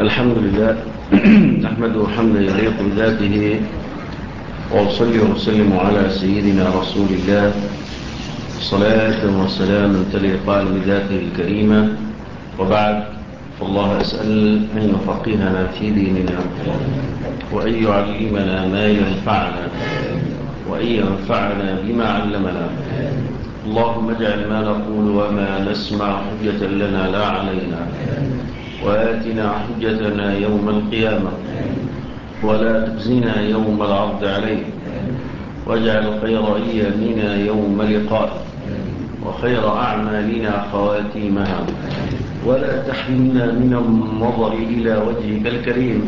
الحمد لله نحمده حمدا يليق بذاته، وأصلي وأسلم على سيدنا رسول الله صلاة وسلاما تليقان بذاته الكريمة. وبعد، فالله أسأل أن يفقهنا في ديننا، وأن يعلمنا ما ينفعنا، وأن ينفعنا بما علمنا. اللهم اجعل ما نقول وما نسمع حجة لنا لا علينا، وآتنا حجتنا يوم القيامة، ولا تخزنا يوم العرض عليك، واجعل خير أيامنا يوم لقائك، وخير أعمالنا خواتيمها، ولا تحرمنا من النظر إلى وجهك الكريم.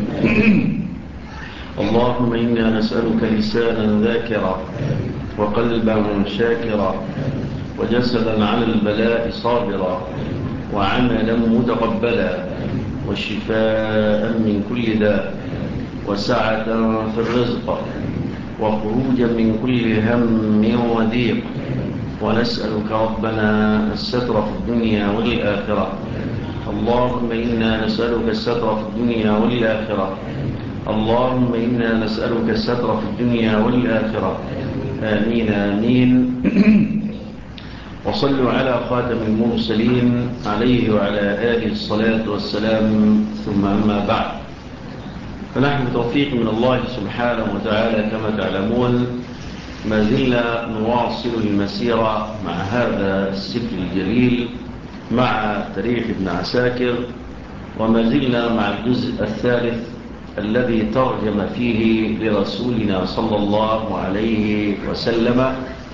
اللهم إنا نسألك لسانا ذاكرا، وقلبا شاكرا، وجسدا على البلاء صابرا، وعملا متقبلا، وشفاء من كل داء، وسعة في الرزق، وخروجا من كل هم وضيق. ونسألك ربنا الستر في الدنيا والآخرة. اللهم إنا نسألك الستر في الدنيا والآخرة. اللهم إنا نسألك الستر في الدنيا والآخرة. آمين آمين. وصلوا على خاتم المرسلين عليه وعلى آله الصلاة والسلام، ثم أما بعد، فنحن بتوفيق من الله سبحانه وتعالى كما تعلمون ما زلنا نواصل المسيرة مع هذا السفر الجليل، مع تاريخ ابن عساكر، وما زلنا مع الجزء الثالث الذي ترجم فيه لرسولنا صلى الله عليه وسلم.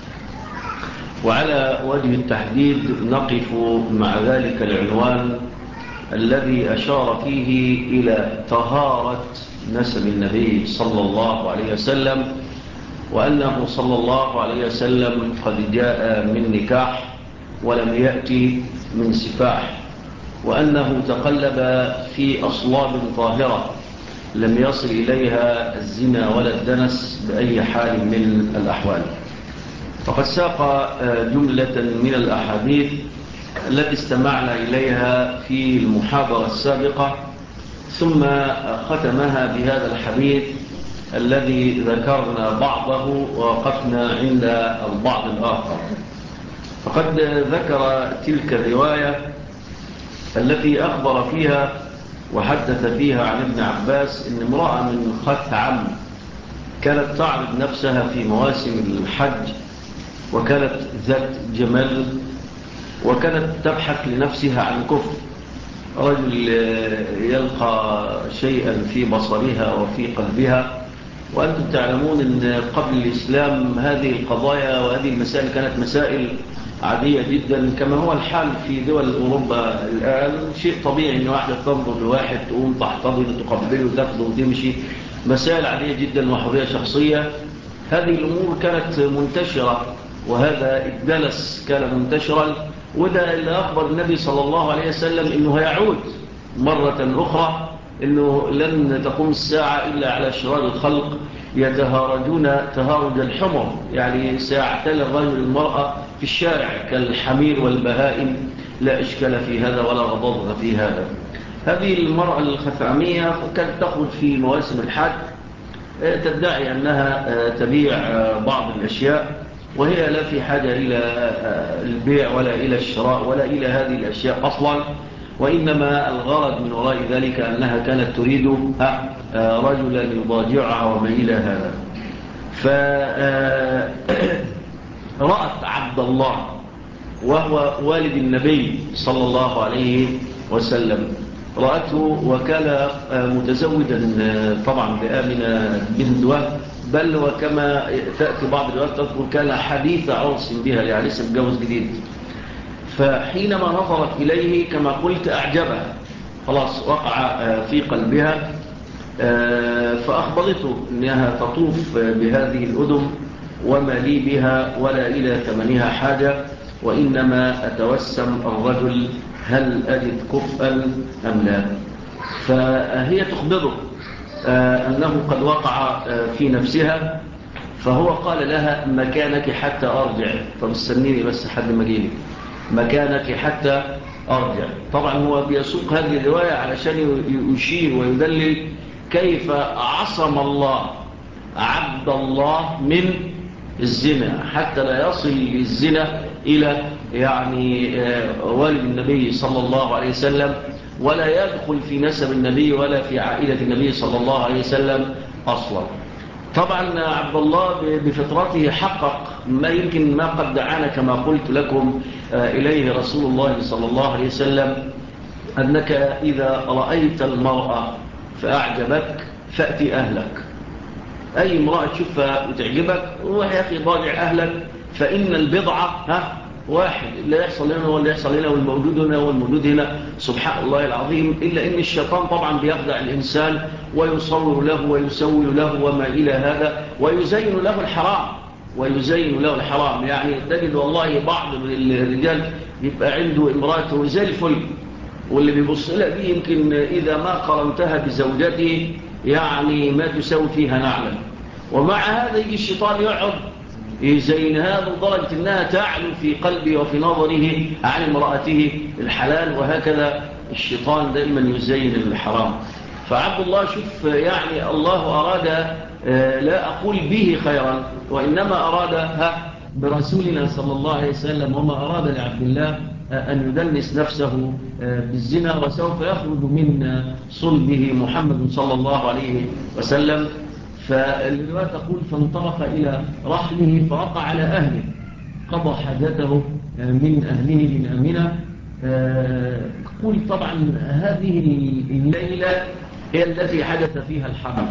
وعلى وجه التحديد نقف مع ذلك العنوان الذي أشار فيه إلى طهارة نسب النبي صلى الله عليه وسلم، وأنه صلى الله عليه وسلم قد جاء من نكاح ولم يأتي من سفاح، وأنه تقلب في أصلاب طاهرة لم يصل إليها الزنا ولا الدنس بأي حال من الأحوال. فقد ساق جملة من الأحاديث التي استمعنا إليها في المحاضرة السابقة، ثم ختمها بهذا الحديث الذي ذكرنا بعضه ووقفنا عند البعض الآخر. فقد ذكر تلك الرواية التي أخبر فيها وحدث فيها عن ابن عباس إن امرأة من خثعم كانت تعرض نفسها في مواسم الحج، وكانت ذات جمال، وكانت تبحث لنفسها عن كفر. رجل يلقى شيئا في بصرها وفي قلبها، وأنتم تعلمون أن قبل الإسلام هذه القضايا وهذه المسائل كانت مسائل عادية جدا، كما هو الحال في دول أوروبا الآن. شيء طبيعي أن واحدة تنظر لواحد تقوم تحتضن تقبله وتاخده وتمشي، مسائل عادية جدا وحرية شخصية. هذه الأمور كانت منتشرة، وهذا الدلس كان منتشرا، وده اللي أخبر النبي صلى الله عليه وسلم أنه هيعود مرة أخرى، أنه لن تقوم الساعة إلا على شرار الخلق يتهارجون تهارج الحمر، يعني سيعتل الرجل المرأة في الشارع كالحمير والبهائم، لا إشكال في هذا ولا غضاضة في هذا. هذه المرأة الخثعمية كانت تخرج في مواسم الحج، تدعي أنها تبيع بعض الأشياء، وهي لا في حاجة إلى البيع ولا إلى الشراء ولا إلى هذه الأشياء أصلا، وإنما الغرض من وراء ذلك أنها كانت تريد رجلا يضاجعها وما إلى هذا. فرأت عبد الله وهو والد النبي صلى الله عليه وسلم، رأته وكان متزوجا طبعا بآمنة بنت وهب، بل وكما تأتي بعض الروايات تذكر كان حديث عرس بها، يعني لسه متجوز جديد. فحينما نظرت إليه كما قلت أعجبها، خلاص وقع في قلبها، فأخبرته أنها تطوف بهذه الأدم وما لي بها ولا إلى ثمنها حاجة، وإنما أتوسم الرجل هل أجد كفءا أم لا. فهي تخبره أنه قد وقع في نفسها، فهو قال لها مكانك حتى أرجع، طب استنيني بس حد ما جيلي، مكانك حتى أرجع. طبعا هو بيسوق هذه الرواية علشان يشير ويدلل كيف عصم الله عبد الله من الزنا حتى لا يصل الزنا إلى يعني والد النبي صلى الله عليه وسلم، ولا يدخل في نسب النبي ولا في عائلة النبي صلى الله عليه وسلم أصلا. طبعا عبد الله بفطرته حقق ما يمكن ما قد دعانا كما قلت لكم إليه رسول الله صلى الله عليه وسلم، أنك إذا رأيت المرأة فأعجبك فأتي أهلك. أي امرأة تشوفها وتعجبك روح يا أخي ضاجع أهلك، فإن البضعة واحد، اللي يحصل هنا هو اللي يحصل هنا، والموجود هنا هو الموجود هنا، سبحان الله العظيم. إلا إن الشيطان طبعا بيخدع الإنسان ويصور له ويسول له وما إلى هذا، ويزين له الحرام ويزين له الحرام. يعني تجد والله بعض الرجال يبقى عنده امرأته زي الفل، واللي بيبص لها دي يمكن إذا ما قارنتها بزوجته يعني ما تساوي فيها نعلم، ومع هذا يجي الشيطان يقعد يزين هذا لدرجة أنها تعلو في قلبه وفي نظره عن امرأته الحلال، وهكذا الشيطان دائما يزين الحرام. فعبد الله شوف يعني الله أراد لا أقول به خيرا، وإنما أراد برسولنا صلى الله عليه وسلم، وما أراد لعبد الله أن يدنس نفسه بالزنا، وسوف يخرج من صلبه محمد صلى الله عليه وسلم. فالرواية تقول فانطلق إلى رحله فوقع على أهله، قضى حاجته من أهله من أمنة. تقول طبعا هذه الليلة هي التي حدث فيها الحمل،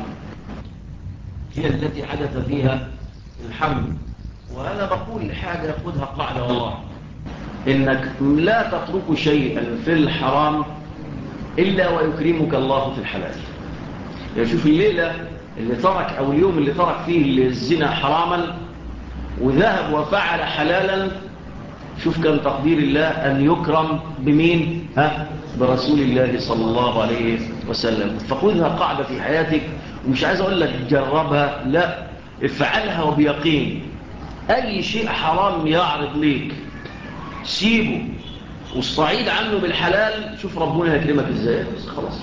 هي التي حدث فيها الحمل. وأنا بقول حاجة خذها قاعدة والله، إنك لا تترك شيئا في الحرام إلا ويكرمك الله في الحلال. يعني شوف الليلة اللي ترك أو اليوم اللي ترك فيه الزنا حراما وذهب وفعل حلالا، شوف كان تقدير الله أن يكرم بمين؟ برسول الله صلى الله عليه وسلم. فخذها قاعدة في حياتك، ومش عايز أقول لك جربها، لا افعلها وبيقين. أي شيء حرام يعرض ليك سيبه والصعيد عنه بالحلال، شوف ربنا يكرمك ازاي. خلاص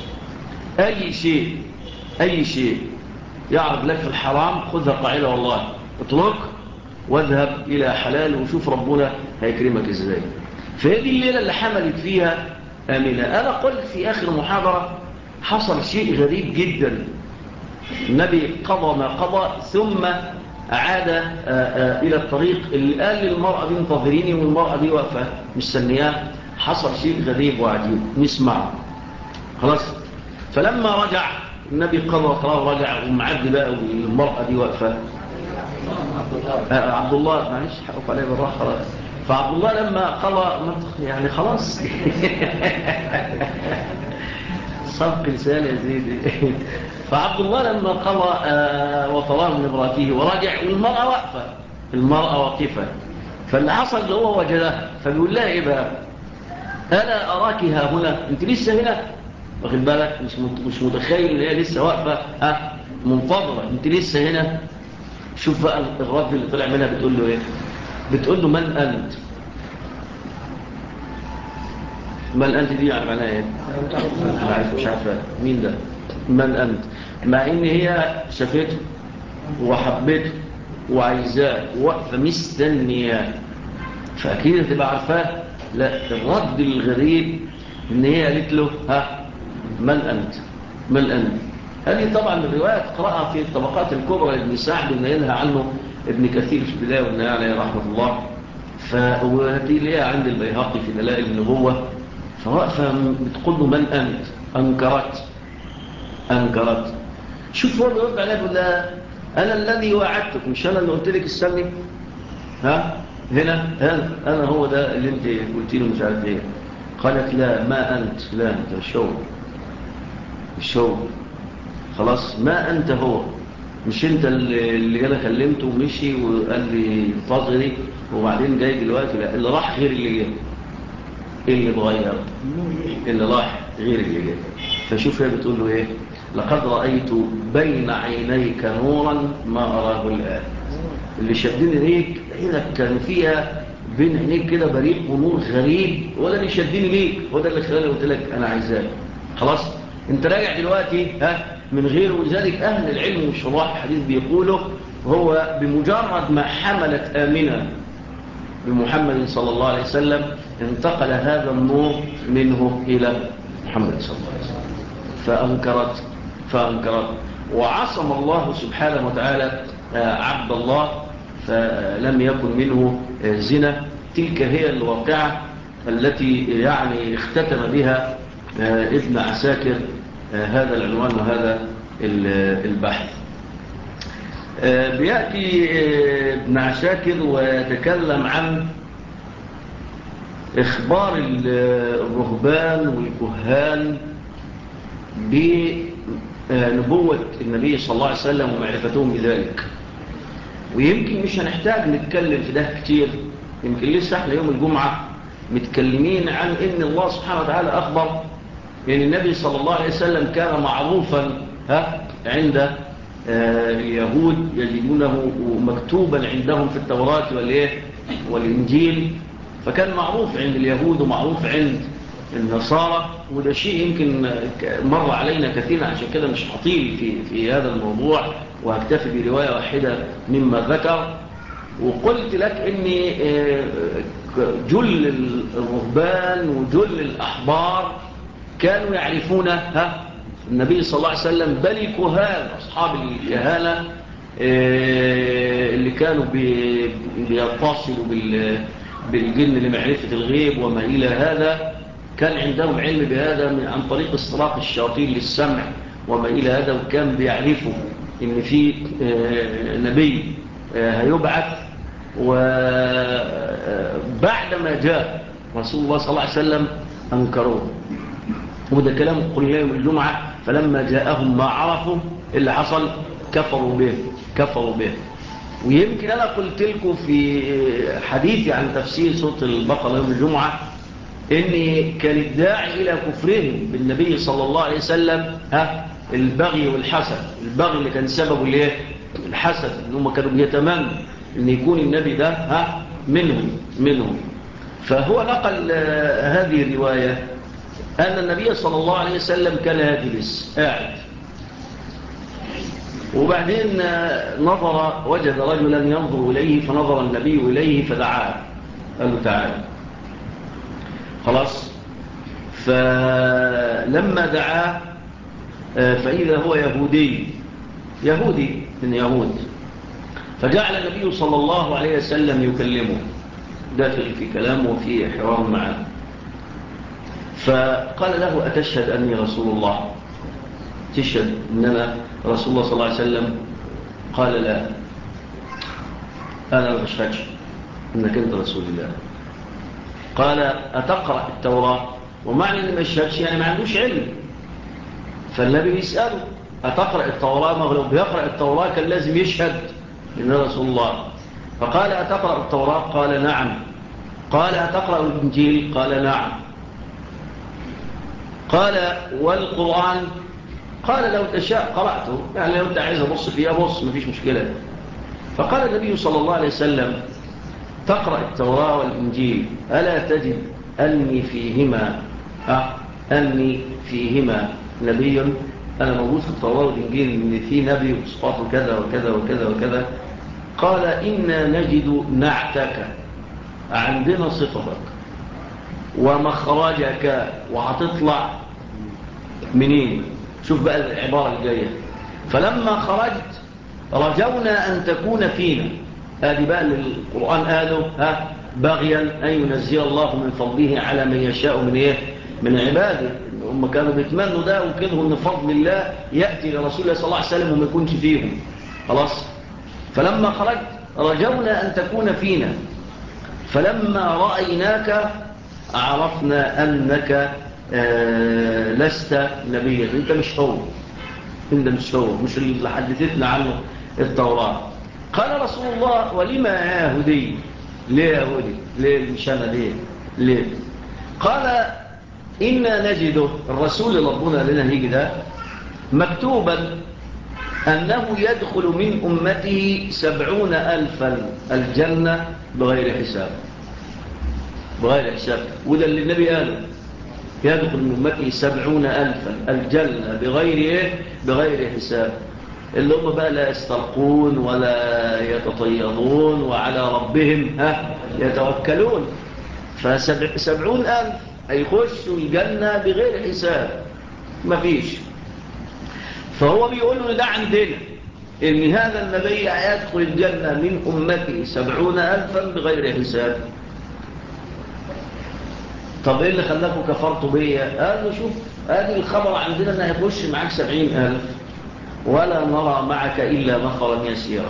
أي شيء يعرض لك في الحرام خذها قاعدة والله، اترك واذهب إلى حلال وشوف ربنا هيكرمك ازاي. فهذه الليلة اللي حملت فيها آمنة. أنا قلت في آخر محاضرة حصل شيء غريب جدا. النبي قضى ما قضى ثم عاد إلى الطريق اللي قال للمرأة دي انتظريني، والمرأة دي واقفة مستنياه. حصل شيء غريب وعجيب نسمعه. خلاص فلما رجع النبي قضى خلاص رجع ومعد بقى والمرأة دي واقفة. عبد الله معلش حقق عليه بالراحة خلاص. فعبد الله لما قضى يعني خلاص صدق لسان يا زيدي. فعبد الله لما قضى وطلاه من امراته ورجع والمرأة واقفة، المرأة واقفة. فاللي حصل ده هو وجدها، فبيقول لها ايه بقى؟ ألا أراك ها هنا، انت لسه هنا؟ واخد بالك مش متخيل ان هي لسه واقفة منتظرة، انت لسه هنا؟ شوف بقى الرد اللي طلع منها بتقول له ايه؟ بتقول له من أنت؟ من أنت دي يعني معناها ايه؟ مش عارفة مين ده؟ من أنت؟ مع ان هي شافته وحبته وعايزاه وواقفة مستنياه، فأكيد تبقى عارفاه. لا، الرد الغريب ان هي قالت له من أنت؟ من أنت؟ هذه طبعا الرواية تقرأها في الطبقات الكبرى لابن سعد ونيلها عنه ابن كثير في البداية والنهاية عليه رحمة الله. فهذه ليها عند البيهقي في دلائل النبوة. فوقفة بتقول له من أنت؟ أنكرت. شوف هو بيرد عليها بيقول لها أنا الذي وعدتك، مش أنا اللي قلت لك استني؟ هنا أنا هو ده اللي أنت قلت له مش عارف إيه. قالت لا ما أنت، لا أنت الشو خلاص، ما أنت هو، مش أنت اللي أنا كلمته ومشي وقال لي انتظري وبعدين جاي دلوقتي؟ لا، اللي راح غير اللي جاي، اللي اتغير اللي راح غير اللي جاي. فشوف هي بتقول له ايه؟ لقد رأيت بين عينيك نورا ما أراه الآن. اللي شدني ليك عينك كان فيها بين عينيك كده بريق ونور غريب، ولا اللي شدني ليك، وده اللي خلاني قلت لك انا عايزاك. خلاص انت راجع دلوقتي من غير. ولذلك اهل العلم والشراح الحديث بيقولوا هو بمجرد ما حملت آمنة بمحمد صلى الله عليه وسلم انتقل هذا النور منه إلى محمد صلى الله عليه وسلم فأنكرت وعصم الله سبحانه وتعالى عبد الله فلم يكن منه زنا. تلك هي الواقعة التي يعني اختتم بها ابن عساكر هذا العنوان وهذا البحث. بيأتي ابن عساكر ويتكلم عن إخبار الرهبان والكهان بنبوة النبي صلى الله عليه وسلم ومعرفتهم بذلك. ويمكن مش هنحتاج نتكلم في ده كتير، يمكن لسه احنا يوم الجمعة متكلمين عن ان الله سبحانه وتعالى أخبر ان النبي صلى الله عليه وسلم كان معروفا عند اليهود، يجدونه مكتوبا عندهم في التوراة والإنجيل، فكان معروف عند اليهود ومعروف عند النصارى. وده شيء يمكن مر علينا كثيرا، عشان كده مش هطيل في هذا الموضوع وهكتفي برواية واحدة مما ذكر. وقلت لك ان جل الرهبان وجل الأحبار كانوا يعرفون النبي صلى الله عليه وسلم، بل الكهان أصحاب الكهانة اللي كانوا بيتصلوا بالجن لمعرفة الغيب وما إلى هذا، كان عندهم علم بهذا عن طريق استراق الشياطين للسمع وما إلى هذا، وكان بيعرفوا إن في نبي هيبعث. وبعدما جاء رسول الله صلى الله عليه وسلم أنكروه. وده كلام قلنا يوم الجمعة، فلما جاءهم ما عرفوا اللي حصل كفروا به. ويمكن أنا قلت لكم في حديثي عن تفسير سورة البقرة يوم الجمعة إن كان الداعي إلى كفرهم بالنبي صلى الله عليه وسلم البغي والحسد. البغي اللي كان سببه الحسد، إنهم كانوا بيتمنوا إن يكون النبي ده منهم. فهو نقل هذه الرواية أن النبي صلى الله عليه وسلم كان يجلس قاعد، وبعدين نظر وجد رجلا ينظر إليه، فنظر النبي إليه فدعاه، قال له تعالى. خلاص، فلما دعاه فإذا هو يهودي من يهود، فجعل النبي صلى الله عليه وسلم يكلمه، داخل في كلامه وفي حوار معه. فقال له أتشهد أني رسول الله؟ تشهد أن أنا رسول الله صلى الله عليه وسلم؟ قال لا، أنا ما أشهدش أنك أنت رسول الله. قال أتقرأ التوراة؟ ومعنى أنه ما يشهدش يعني ما عندوش علم. فالنبي يسأله أتقرأ التوراة؟ ما هو لو بيقرأ التوراة كان لازم يشهد إن رسول الله. فقال أتقرأ التوراة؟ قال نعم. قال أتقرأ الإنجيل؟ قال نعم. قال والقرآن؟ قال لو تشاء قرأته، يعني لو أنت عايز أبص فيها بص، مفيش مشكلة. فقال النبي صلى الله عليه وسلم تقرأ التوراة والإنجيل ألا تجد أني فيهما نبي؟ أنا موجود في التوراة والإنجيل إن في نبي وصفاته كذا وكذا وكذا وكذا. قال إنا نجد نعتك، عندنا صفتك ومخرجك، وهتطلع منين. شوف بقى العبارة الجاية، فلما خرجت رجونا أن تكون فينا. هذه بقى القرآن قالوا بغيا أن ينزل الله من فضله على من يشاء من عباده. هم كانوا بيتمنوا ده وكذبوا أن فضل الله يأتي لرسول الله صلى الله عليه وسلم وما يكونش فيهم. خلاص، فلما خرجت رجونا أن تكون فينا، فلما رأيناك عرفنا أنك لست نبيا. انت مش هو مش اللي حدثتنا عنه التوراة. قال رسول الله ولما يا يهودي؟ ليه يهودي؟ ليه مش أنا؟ ليه؟ قال إنا نجد الرسول اللي ربنا لنا هيجي ده مكتوبا أنه يدخل من أمته 70,000 الجنة بغير حساب. بغير حساب. وده اللي النبي قاله، يدخل من أمتي 70,000 الجنة بغير إيه؟ بغير حساب. اللي هم بقى لا يسترقون ولا يتطيرون وعلى ربهم يتوكلون. ف70,000 هيخشوا الجنة بغير حساب، مفيش. فهو بيقول له ده عندنا إن هذا النبي هيدخل الجنة من أمتي 70,000 بغير حساب. طب إيه اللي خلاكوا كفرتوا بيا؟ قال له شوف، هذه الخبر عندنا أنه هيخش معك 70,000 ولا نرى معك إلا نفرا يسيرا.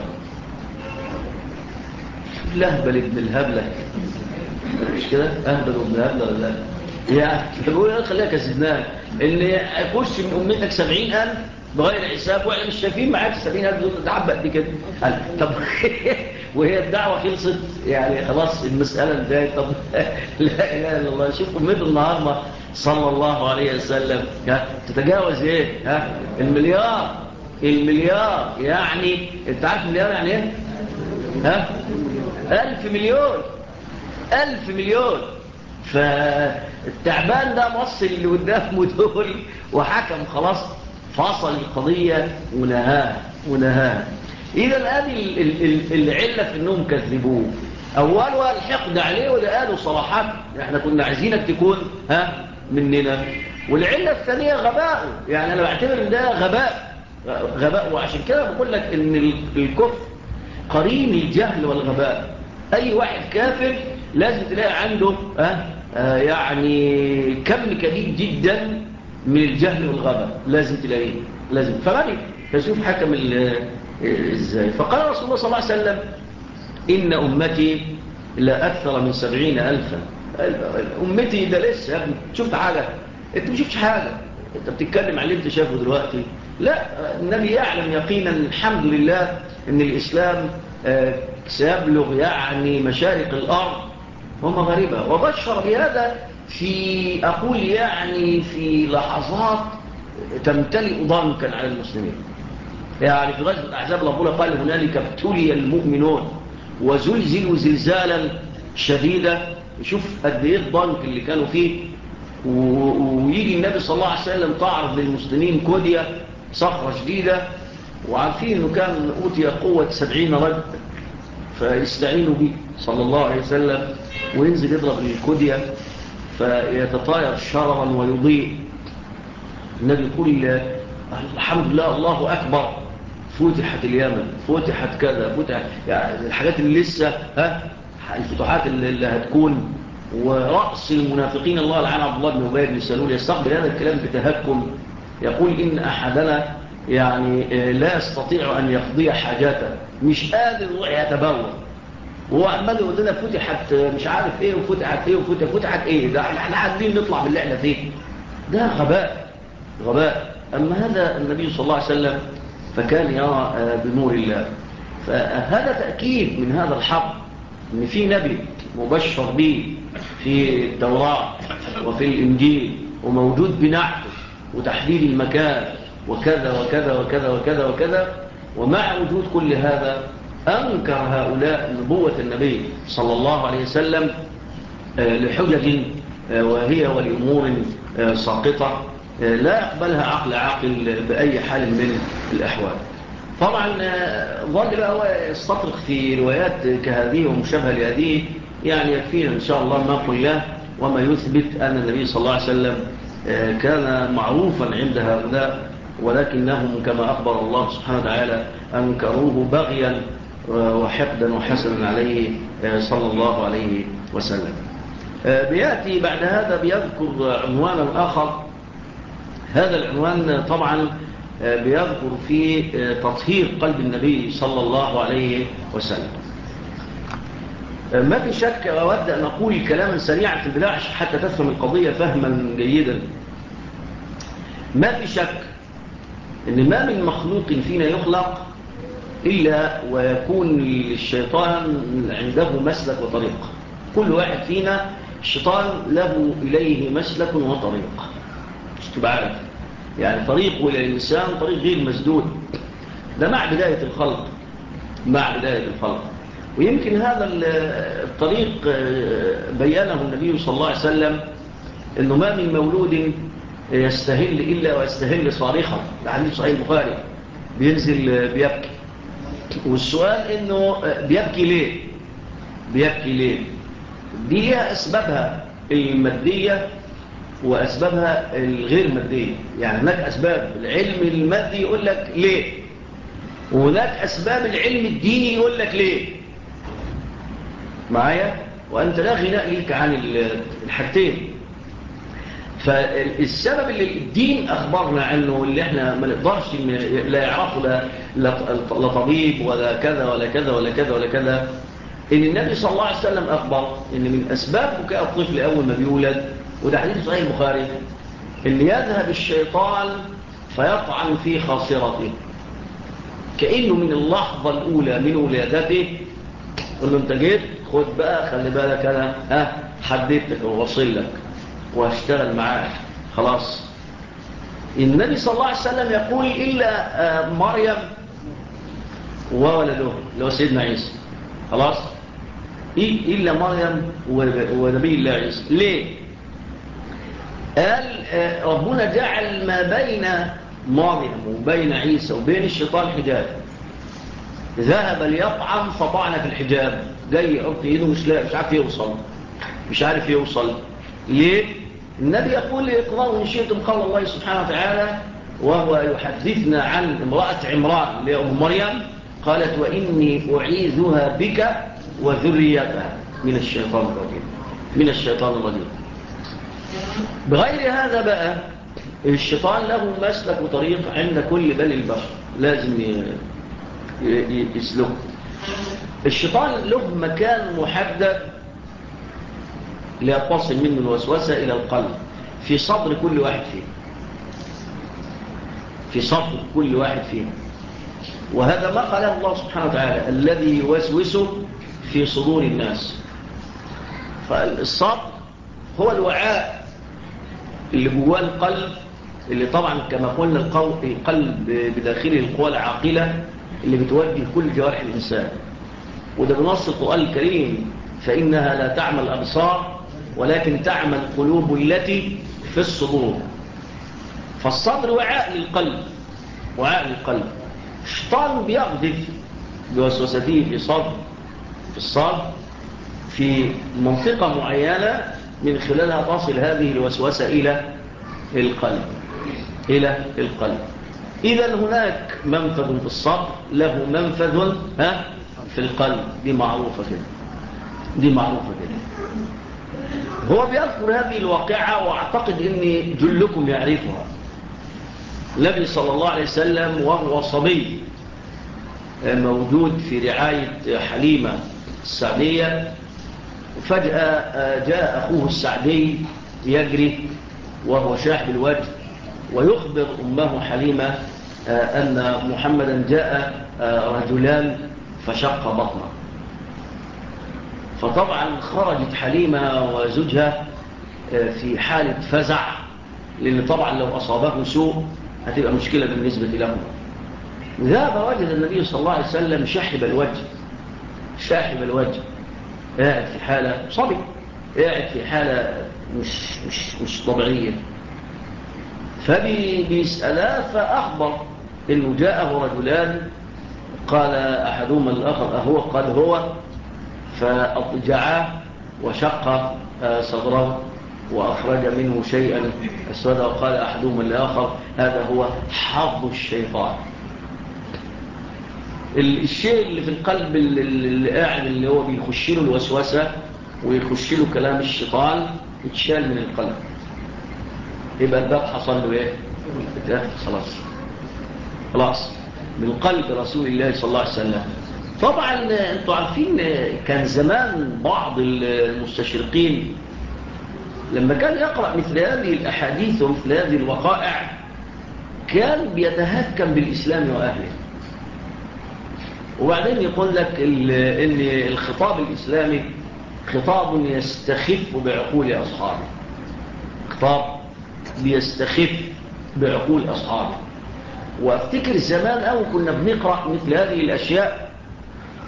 لهبل ابن الهبلة، مش كده؟ أهبل ابن الهبلة ولا لا؟ يعني بقول خليها كسبناها إن يخش من أمتك 70,000 بغير حساب، وإحنا مش شايفين معاك 70,000 دول تعبق دي كده. طب وهي الدعوة خلصت يعني خلاص المسألة انتهت. طب لا إله إلا الله. شوف أمته النهارده صلى الله عليه وسلم تتجاوز إيه؟ المليار. يعني أنت عارف مليار يعني إيه؟ 1000 مليون. فالتعبان ده مص اللي قدامه دول وحكم خلاص، فصل القضية ونهاها. إذا هذه العلة في أنهم كذبوه. أولها الحقد عليه، وده قالوا صراحة احنا كنا عايزينك تكون مننا. والعلة الثانية غباء، يعني أنا بعتبر ان ده غباء. وعشان كده بقول لك ان الكفر قرين الجهل والغباء. أي واحد كافر لازم تلاقي عنده يعني كم كبير جدا من الجهل والغباء، لازم تلاقيه، لازم. فمالي فشوف حكم ازاي. فقال رسول الله صلى الله عليه وسلم إن أمتي لا أكثر من 70,000. أمتي ده لسه يا ابني شفت حاجة؟ أنت ما شفتش حاجة، أنت بتتكلم عن اللي أنت شافه دلوقتي. لا، النبي يعلم يقينا الحمد لله أن الإسلام سيبلغ يعني مشارق الأرض هم غريبة، وبشر بهذا في أقول يعني في لحظات تمتلئ ضنكا على المسلمين. يعني في غزوة الأحزاب ربنا قال هنالك ابتلي المؤمنون وزلزلوا زلزالا شديدا. شوف قد ايه الضنك اللي كانوا فيه. ويجي النبي صلى الله عليه وسلم تعرض للمسلمين كودية صخرة شديدة، وعارفين انه كان أوتي قوة 70 رجل، فيستعينوا به صلى الله عليه وسلم وينزل يضرب الكودية فيتطاير شررا ويضيء. النبي يقول الحمد لله الله أكبر، فتحت اليمن، فتحت كذا، فتحت يعني الحاجات اللي لسه الفتوحات اللي هتكون. ورأس المنافقين الله لعن عبد الله بن أبي بن سلول يستقبل هذا الكلام بتهكم، يقول إن أحدنا يعني لا يستطيع أن يقضي حاجاته، مش قادر يتبول، وهو عمال يقول لنا فتحت مش عارف ايه وفتحت ايه فتحت ايه. ده احنا عايزين نطلع باللي احنا فيه. ده غباء. أما هذا النبي صلى الله عليه وسلم فكان يرى بنور الله. فهذا تأكيد من هذا الحق ان في نبي مبشر به في التوراة وفي الإنجيل وموجود بنعته وتحديد المكان وكذا وكذا وكذا وكذا وكذا. ومع وجود كل هذا أنكر هؤلاء نبوة النبي صلى الله عليه وسلم لحجج وهي ولأمور ساقطة لا يقبلها عقل عاقل بأي حال من الأحوال. طبعا ظل بقى هو يستطرق في روايات كهذه ومشابهة لهذه، يعني يكفينا إن شاء الله ما قلناه وما يثبت أن النبي صلى الله عليه وسلم كان معروفا عند هؤلاء، ولكنهم كما أخبر الله سبحانه وتعالى أنكروه بغيا وحقدا وحسنا عليه صلى الله عليه وسلم. بيأتي بعد هذا بيذكر عنوانا آخر. هذا العنوان طبعا بيذكر في تطهير قلب النبي صلى الله عليه وسلم. ما في شك، أود أن أقول كلاما سريعا في البداية حتى تفهم القضية فهما جيدا. ما في شك أن ما من مخلوق فينا يخلق إلا ويكون للشيطان عنده مسلك وطريق. كل واحد فينا الشيطان له إليه مسلك وطريق، مش تبقى عارف يعني طريقه إلى الإنسان طريق غير مسدود. ده مع بداية الخلق. ويمكن هذا الطريق بيّنه النبي صلى الله عليه وسلم، أنه ما من مولود يستهل إلا ويستهل صارخا. الحديث صحيح البخاري، بينزل بيبكي. والسؤال أنه بيبكي ليه؟ بيبكي ليه؟ دي لها أسبابها المادية وأسبابها الغير مادية. يعني هناك أسباب العلم المادي يقول لك ليه، وهناك أسباب العلم الديني يقول لك ليه. معايا؟ وأنت لا غناء لك عن الحاجتين. فالسبب اللي الدين أخبرنا عنه، اللي احنا ما نقدرش لا يعرفه لا طبيب ولا كذا ولا كذا ولا كذا ولا كذا، إن النبي صلى الله عليه وسلم أخبر إن من أسباب بكاء الطفل أول ما بيولد، وده حديث صحيح البخاري، إن يذهب الشيطان فيطعن في خاصرته، كأنه من اللحظة الأولى من ولادته قل له أنت جيت، خد بقى، خلي بالك أنا حددتك ووصل لك واشتغل معاك خلاص. النبي صلى الله عليه وسلم يقول إلا مريم وولده اللي هو سيدنا عيسى، خلاص، إلا مريم ونبي الله عيسى. ليه؟ قال ربنا جعل ما بين مريم وبين عيسى وبين الشيطان حجاب. ذهب ليطعم فطعن في الحجاب، جاي يحط ايده مش عارف يوصل. ليه؟ النبي يقول اقرأوا إن شئتم قول الله سبحانه وتعالى وهو يحدثنا عن امرأة عمران اللي هي أم مريم، قالت وإني أعيذها بك وذريتها من الشيطان الرجيم. بغير هذا بقى الشيطان له مسلك وطريق عند كل بني البشر لازم يسلكه. الشيطان له مكان محدد ليتصل منه الوسوسة إلى القلب في صدر كل واحد فيه، وهذا ما قاله الله سبحانه وتعالى الذي يوسوس في صدور الناس. فالصدر هو الوعاء اللي جواه القلب، اللي طبعا كما قلنا القلب بداخله القوى العاقلة اللي بتوجه كل جوارح الإنسان. وده بنص القرآن الكريم فإنها لا تعمل الأبصار ولكن تعمل القلوب التي في الصدور. فالصدر وعاء للقلب. الشيطان بيقذف بوسوسته في الصدر في منطقة معينة، من خلالها تصل هذه الوسوسة إلى القلب. إذن هناك منفذ في الصدر له منفذ في القلب. دي معروفة كده. هو بيذكر هذه الواقعة وأعتقد أن جلكم يعرفها. النبي صلى الله عليه وسلم وهو صبي موجود في رعاية حليمة السعدية، فجأة جاء أخوه السعدي يجري وهو شاحب الوجه ويخبر أمه حليمة أن محمدا جاء رجلان فشق بطنه. فطبعا خرجت حليمة وزوجها في حالة فزع، لأن طبعا لو أصابه سوء هتبقى مشكلة بالنسبة لهم. ذهب وجد النبي صلى الله عليه وسلم شاحب الوجه قاعد في حالة صبي، قاعد في حالة مش طبيعية. فبيسأله فأخبر إنه جاءه رجلان، قال أحدهما الآخر أهو؟ قال هو. فأضجعاه وشق صدره وأخرج منه شيئا أسودا، وقال أحدهما الآخر هذا هو حظ الشيطان. الشيء اللي في القلب اللي قاعد اللي هو بيخش له الوسوسة ويخش له كلام الشيطان يتشال من القلب، يبقى الباب حصل له ايه؟ خلاص من قلب رسول الله صلى الله عليه وسلم. طبعا انتوا عارفين كان زمان بعض المستشرقين لما كان يقرأ مثل هذه الأحاديث ومثل هذه الوقائع كان بيتهكم بالإسلام وأهله، وبعدين يقول لك إن الخطاب الإسلامي خطاب يستخف بعقول أصحابه، خطاب يستخف بعقول أصحابه. وأفتكر زمان أو كنا بنقرأ مثل هذه الأشياء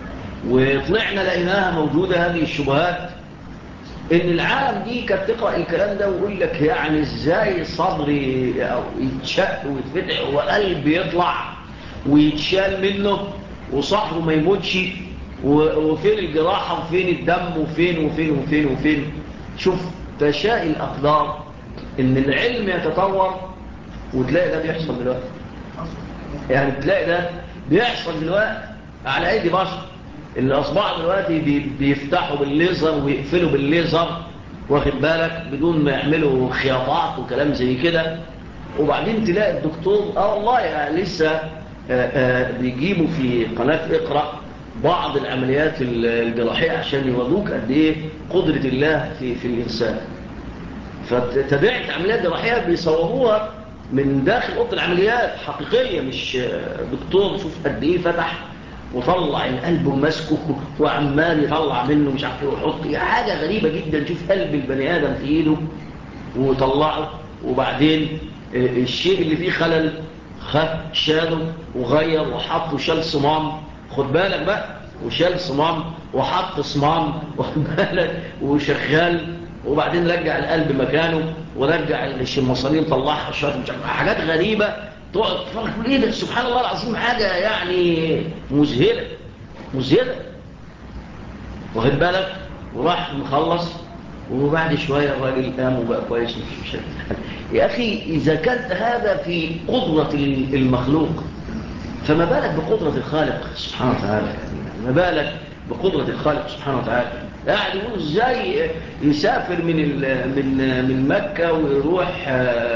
وطلعنا لقيناها موجودة هذه الشبهات، إن العالم دي كانت تقرأ الكلام ده ويقول لك يعني إزاي صدري يتشق ويتفتح وقلبي يطلع ويتشال منه وصحره ما يموتش، وفين الجراحة وفين الدم وفين وفين وفين وفين. شوف تشاء الأقدار إن العلم يتطور وتلاقي ده بيحصل دلوقتي. يعني تلاقي ده بيحصل دلوقتي على أيدي بشر. اللي أصبحوا دلوقتي بيفتحوا بالليزر ويقفلوا بالليزر، واخد بالك، بدون ما يعملوا خياطات وكلام زي كده. وبعدين تلاقي الدكتور والله يعني لسه بيجيبوا في قناة اقرأ بعض العمليات الجراحية عشان يوضوك قد ايه قدرة الله في الإنسان. فتابعت عمليات جراحية بيصوروها من داخل أوضة العمليات حقيقية، مش دكتور شوف قد ايه فتح وطلع القلب ومسكه وعمال يطلع منه مش عارف ايه ويحط حاجة غريبة جدا. شوف قلب البني آدم في ايده وطلعه، وبعدين الشيء اللي فيه خلل شاله وغير وحط وشال صمام، خد بالك بقى، وشال صمام وحط صمام، واخد بالك، وشغال، وبعدين رجع القلب مكانه ورجع المصارين طلعها حاجات غريبة. تقعد تفرق تقول ايه ده، سبحان الله العظيم، حاجة يعني مذهلة مذهلة، واخد بالك. وراح مخلص وبعد شوية الراجل قام وبقى كويس مش مشكلة. يا أخي إذا كانت هذا في قدرة المخلوق فما بالك بقدرة الخالق سبحانه وتعالى. ما بالك بقدرة الخالق سبحانه وتعالى. يعني يقول ازاي يسافر من مكة ويروح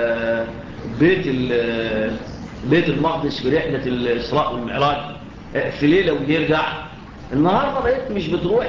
بيت المقدس في رحلة الإسراء والمعراج في ليلة ويرجع. النهاردة بقيت مش بتروح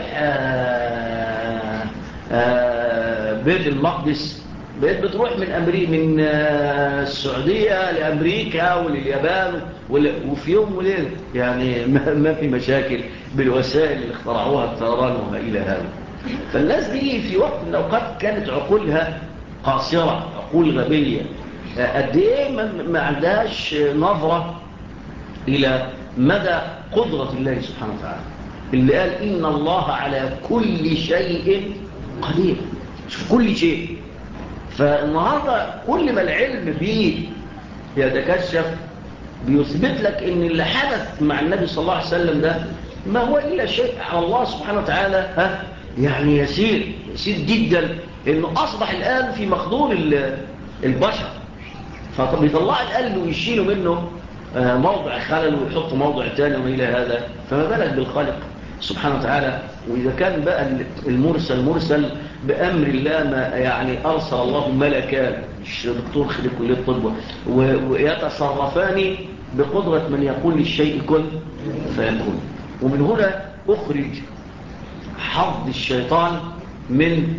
بيت المقدس، بقيت بتروح من السعودية لأمريكا ولليابان وفي يوم وليلة. يعني ما في مشاكل بالوسائل اللي اخترعوها الطيران وما إلى هذا. فالناس دي في وقت من الأوقات كانت عقولها قاصرة، عقول غبية، قد إيه ما عندهاش نظرة إلى مدى قدرة الله سبحانه وتعالى، اللي قال إن الله على كل شيء قدير، شوف كل شيء. فالنهاردة كل ما العلم بيه يتكشف بيثبت لك إن اللي حدث مع النبي صلى الله عليه وسلم ده ما هو إلا شيء على الله سبحانه وتعالى يعني يسير جدا، إنه أصبح الآن في مخدور البشر. فبيطلع القلب ويشيلوا منه موضع خلل ويحط موضع تاني وإلى هذا، فما بالك بالخالق سبحانه وتعالى. وإذا كان بقى المرسل بأمر الله، ما يعني أرسل الله ملكان، مش دكتور خلق كلية الطب، ويتصرفان بقدرة من يقول للشيء كن فيكون. ومن هنا أخرج حظ الشيطان من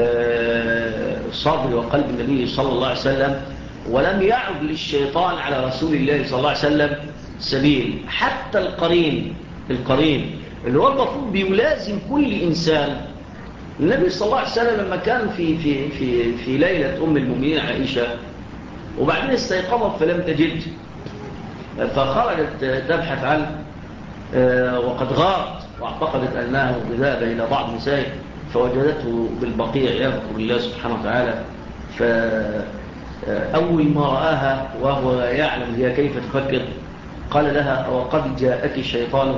صدر وقلب النبي صلى الله عليه وسلم، ولم يعد للشيطان على رسول الله صلى الله عليه وسلم سبيل. حتى القرين اللي هو المفروض بيلازم كل إنسان. النبي صلى الله عليه وسلم لما كان في ليلة أم المؤمنين عائشة، وبعدين استيقظت فلم تجد، فخرجت تبحث عنه وقد غارت واعتقدت أنه ذهب إلى بعض نسائه، فوجدته بالبقيع يذكر الله سبحانه وتعالى. فأول ما رآها وهو يعلم هي كيف تفكر قال لها وقد جاءك شيطانك؟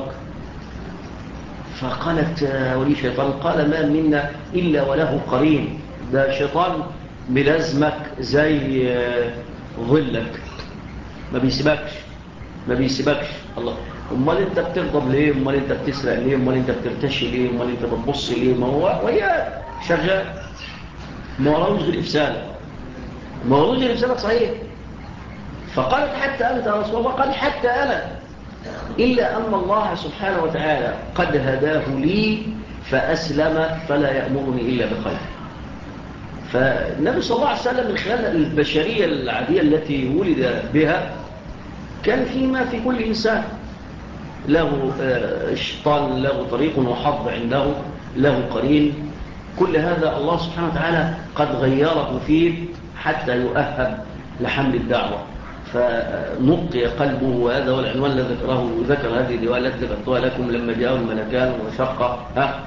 فقالت ولي شيطان؟ قال ما منا إلا وله قرين، ده شيطان ملازمك زي ظلك، ما بيسيبكش. الله، امال انت بتغضب ليه؟ امال انت بتسرق ليه؟ امال انت بترتشي ليه؟ امال انت بتبص ليه؟ ما هو وهي شغال، ما وراهوش غير افسادك صحيح. فقالت حتى انت يا رسول الله؟ قال حتى انا، إلا أن الله سبحانه وتعالى قد هداه لي فأسلم فلا يأمرني إلا بخير. فالنبي صلى الله عليه وسلم من خلال البشرية العادية التي ولد بها كان فيما في كل إنسان له الشيطان له طريق وحظ عنده، له قرين. كل هذا الله سبحانه وتعالى قد غيره فيه حتى يؤهب لحمل الدعوة. فنقي قلبه، وهذا هو العنوان الذي ذكره، وذكر هذه الرواية التي ذكرتها لكم لما جاءه الملكان وشق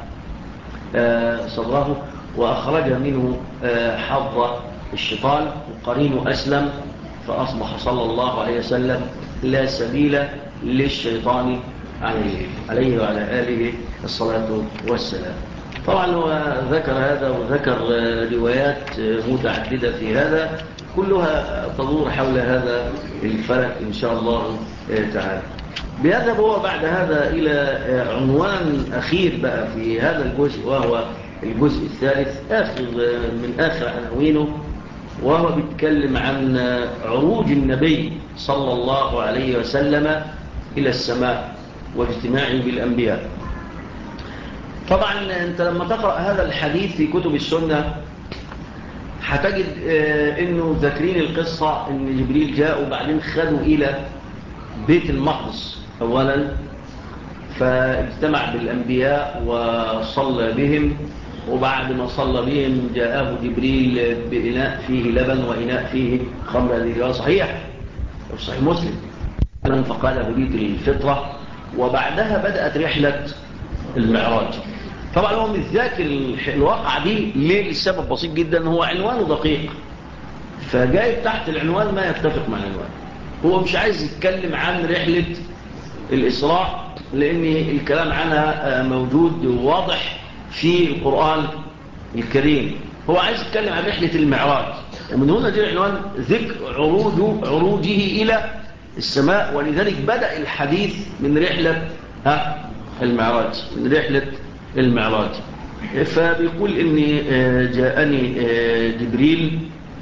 صدره وأخرج منه حظ الشيطان، وقرينه أسلم، فأصبح صلى الله عليه وسلم لا سبيل للشيطان عليه وعلى آله الصلاة والسلام. طبعا هو ذكر هذا وذكر روايات متعددة في هذا، كلها تدور حول هذا الفلك إن شاء الله تعالى. بهذا هو بعد هذا إلى عنوان أخير بقى في هذا الجزء، وهو الجزء الثالث من آخر عناوينه، وهو بيتكلم عن عروج النبي صلى الله عليه وسلم إلى السماء واجتماعه بالأنبياء. طبعا أنت لما تقرأ هذا الحديث في كتب السنة هتجد أنه ذاكرين القصة أن جبريل جاء وبعدين خدوا إلى بيت المقدس أولا، فاجتمع بالأنبياء وصلى بهم، وبعد ما صلى بهم جاءه جبريل بإناء فيه لبن وإناء فيه خمر. هذه صحيح مسلم، فقال هديت الفطرة. وبعدها بدأت رحلة المعراج. طبعا هو مش ذاكر الواقعة دي ليه؟ لسبب بسيط جدا، هو عنوانه دقيق، فجايب تحت العنوان ما يتفق مع العنوان. هو مش عايز يتكلم عن رحلة الإسراء لأن الكلام عنها موجود وواضح في القرآن الكريم، هو عايز يتكلم عن رحلة المعراج، ومن هنا جاء العنوان ذكر عروجه إلى السماء. ولذلك بدأ الحديث من رحلة المعراج، من رحلة المعراج. فبيقول إني جاءني جبريل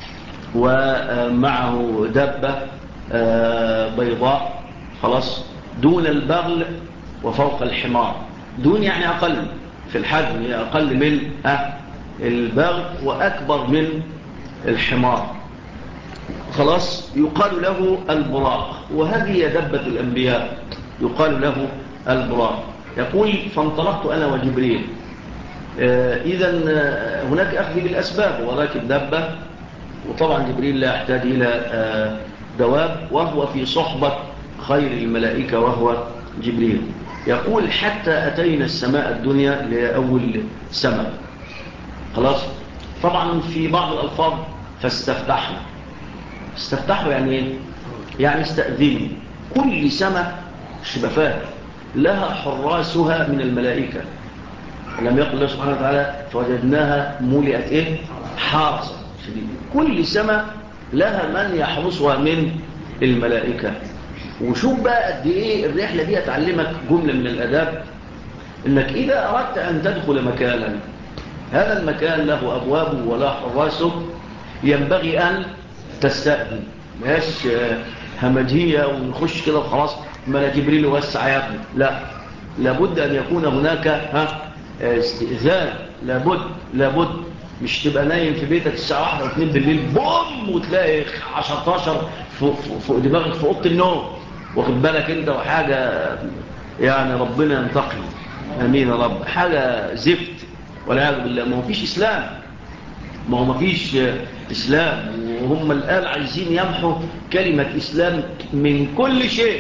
ومعه دابة بيضاء، خلاص، دون البغل وفوق الحمار. دون يعني أقل في الحجم، يعني أقل من البغل وأكبر من الحمار، خلاص. يقال له البراق، وهذه هي دبة الأنبياء، يقال له البراق. يقول فانطلقت أنا وجبريل. إذن هناك أخذ بالأسباب، ولكن دبة، وطبعا جبريل لا يحتاج إلى دواب، وهو في صحبة خير الملائكة وهو جبريل. يقول حتى أتينا السماء الدنيا لأول سماء، خلاص. طبعا في بعض الألفاظ فاستفتحنا. استفتحوا يعني ايه؟ يعني استأذنوا. كل سماء شبفات لها حراسها من الملائكة. لم يقل الله سبحانه وتعالى فوجدناها ملئت ايه؟ حارسا شديد. كل سماء لها من يحرسها من الملائكة. وشوف بقى قد ايه الرحلة دي تعلمك جملة من الأداب، انك إذا أردت أن تدخل مكانا، هذا المكان له أبوابه ولا حراسه، ينبغي أن تستأذن. ماش همجية ونخش كده وخلاص ما جبريل وسع يا ابني، لا، لابد أن يكون هناك استئذان. لابد مش تبقى نايم في بيتك الساعة 1 أو 2 بالليل بوم وتلاقي 10 فوق دماغك في أوضة النوم، واخد بالك انت، وحاجة يعني ربنا ينتقم، امين يا رب، حاجة زفت والعياذ بالله. ما هو فيش اسلام، ما فيش اسلام، وهم الان عايزين يمحوا كلمة اسلام من كل شيء.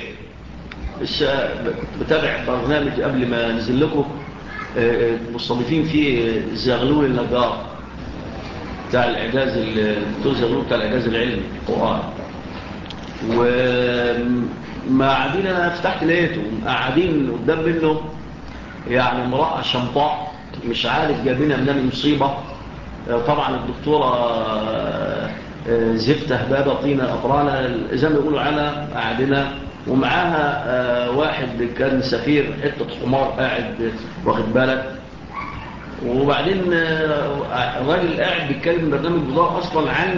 كنت بتابع برنامج قبل ما نزل لكم، مستضيفين فيه زغلول النجار بتاع الاعجاز، الدكتور زغلول بتاع الاعجاز العلمي القرآن. وما قاعدين، انا فتحت لقيته قاعدين قدام منه يعني امرأة شمطاء، مش عارف جايبينها من المصيبة. طبعا الدكتورة زفتة هبابة طينة أطرانة زي ما يقولوا عنها، قاعدنا ومعاها واحد كان سفير حتة حمار قاعد، واخد بالك. وبعدين الراجل قاعد بيتكلم برنامج بضاء أصلا عن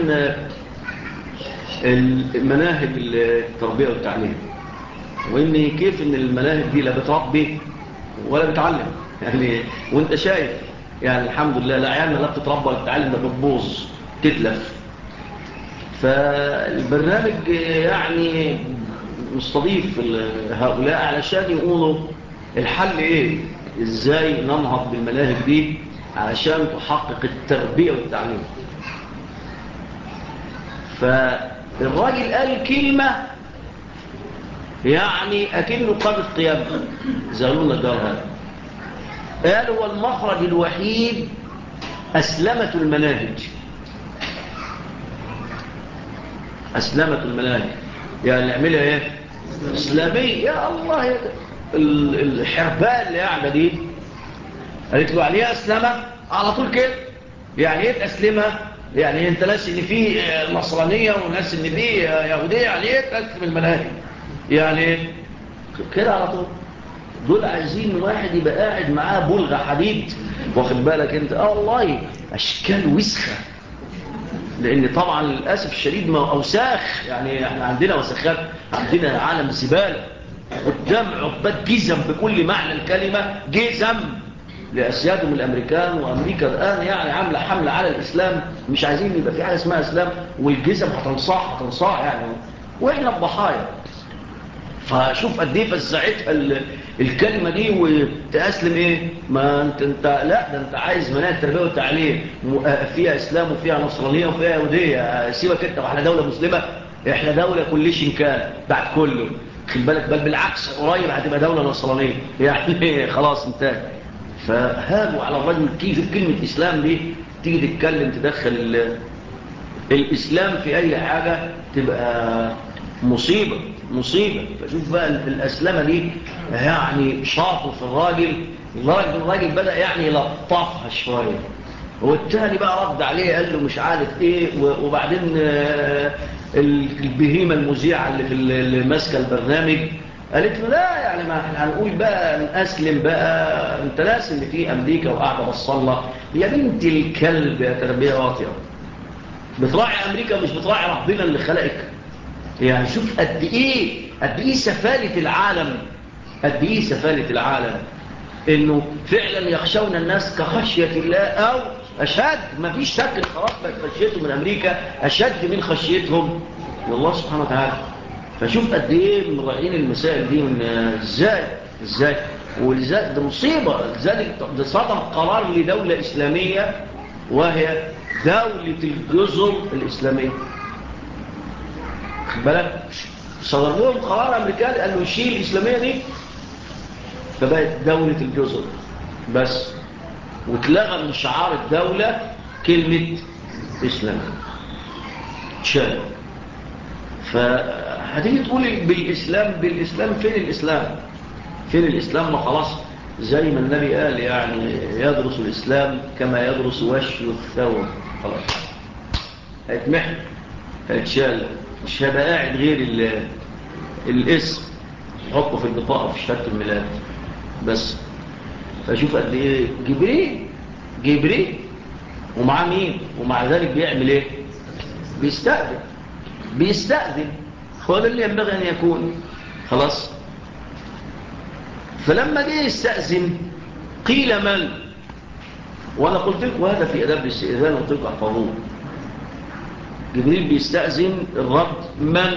المناهج التربية والتعليم، وإن كيف إن المناهج دي لا بتربي ولا بتعلم يعني. وانت شايف يعني الحمد لله لا عيالنا لا بتتربى ولا بتتعلم، ده بتبوظ تتلف. فالبرنامج يعني مستضيف هؤلاء علشان يقولوا الحل ايه، ازاي ننهض بالمناهج دي علشان تحقق التربية والتعليم. الراجل قال كلمة يعني أكنه قابل قيامة زغلول النجار هذا. قال هو المخرج الوحيد أسلمة المناهج. أسلمة المناهج يعني نعملها إيه؟ إسلامية. يا الله يا الحرباء اللي قاعدة دي قالت له يعني إيه أسلمة؟ على طول كده. يعني إيه تأسلمها؟ يعني أنت ناس إن فيه نصرانية وناس إن فيه يهودية، يعني إيه تأسلم المناهج؟ يعني كده على طول. دول عايزين واحد يبقى قاعد معاه بلغة حديد، واخد بالك انت؟ والله اشكال وسخة، لان طبعا للاسف الشديد ما اوساخ. يعني احنا عندنا وسخات، عندنا عالم زبالة قدام عباد جزم بكل معنى الكلمة، جزم لاسيادهم الامريكان. وامريكا الان يعني عاملة حملة على الاسلام، مش عايزين يبقى في حاجة اسمها اسلام، والجزم هتنصاع يعني، واحنا الضحايا. فشوف قد ايه فزعتها الكلمه دي. وتأسلم ايه؟ ما انت لا، ده انت عايز مناهج التربيه والتعليم فيها اسلام وفيها نصرانيه وفيها يهوديه. سيبك انت، واحنا دوله مسلمه، احنا دوله كل شيء كان بعد كله، خد بالك. بل بالعكس قريب هتبقى دوله نصرانيه يعني خلاص انتهى. فهاجوا على الرجل كيف كلمه اسلام دي تيجي تتكلم تدخل الاسلام في اي حاجه تبقى مصيبة. فشوف بقى الأسلمة دي يعني شاطوا في الراجل لدرجة الراجل بدأ يعني يلطفها شوية. والتاني بقى رد عليه قال له مش عارف ايه. وبعدين البهيمة المذيعة اللي ماسكة البرنامج قالت له لا، يعني ما احنا هنقول بقى نأسلم بقى، انت ناس اللي في امريكا وقاعدة بصلة يا بنت الكلب يا تربية واطية، بتراعي امريكا مش بتراعي ربنا اللي خلقك. يعني شوف قد ايه سفالة العالم، قد ايه سفالة العالم، انه فعلا يخشون الناس كخشية الله او اشد. ما فيش شك خلاص خشيتهم من امريكا اشد من خشيتهم من الله سبحانه وتعالى. فشوف قد ايه مراعين المسائل دي من ازاي. ولذلك ده مصيبة. لذلك ده صدر قرار لدولة اسلامية وهي دولة الجزر الاسلامية، خد بالك. صدر لهم قرار امريكاني قال له شيل الاسلاميه دي، فبقت دوله الجزر بس، واتلغى من شعار الدوله كلمه اسلام، شال. فهتيجي تقول بالاسلام فين الاسلام؟ ما خلاص زي ما النبي قال يعني يدرس الاسلام كما يدرس وشي الثوب، خلاص هيتمحن هيتشال، مش هيبقى قاعد غير الاسم يحطه في البطاقة في شهادة الميلاد بس. فشوف قد ايه جبريل ومعاه مين، ومع ذلك بيعمل ايه؟ بيستأذن. هو ده اللي ينبغي ان يكون. خلاص. فلما جه يستأذن قيل من؟ وانا قلت لكم هذا في اداب الاستئذان وقلت لكم احفظوه. جبريل بيستأذن الرب من؟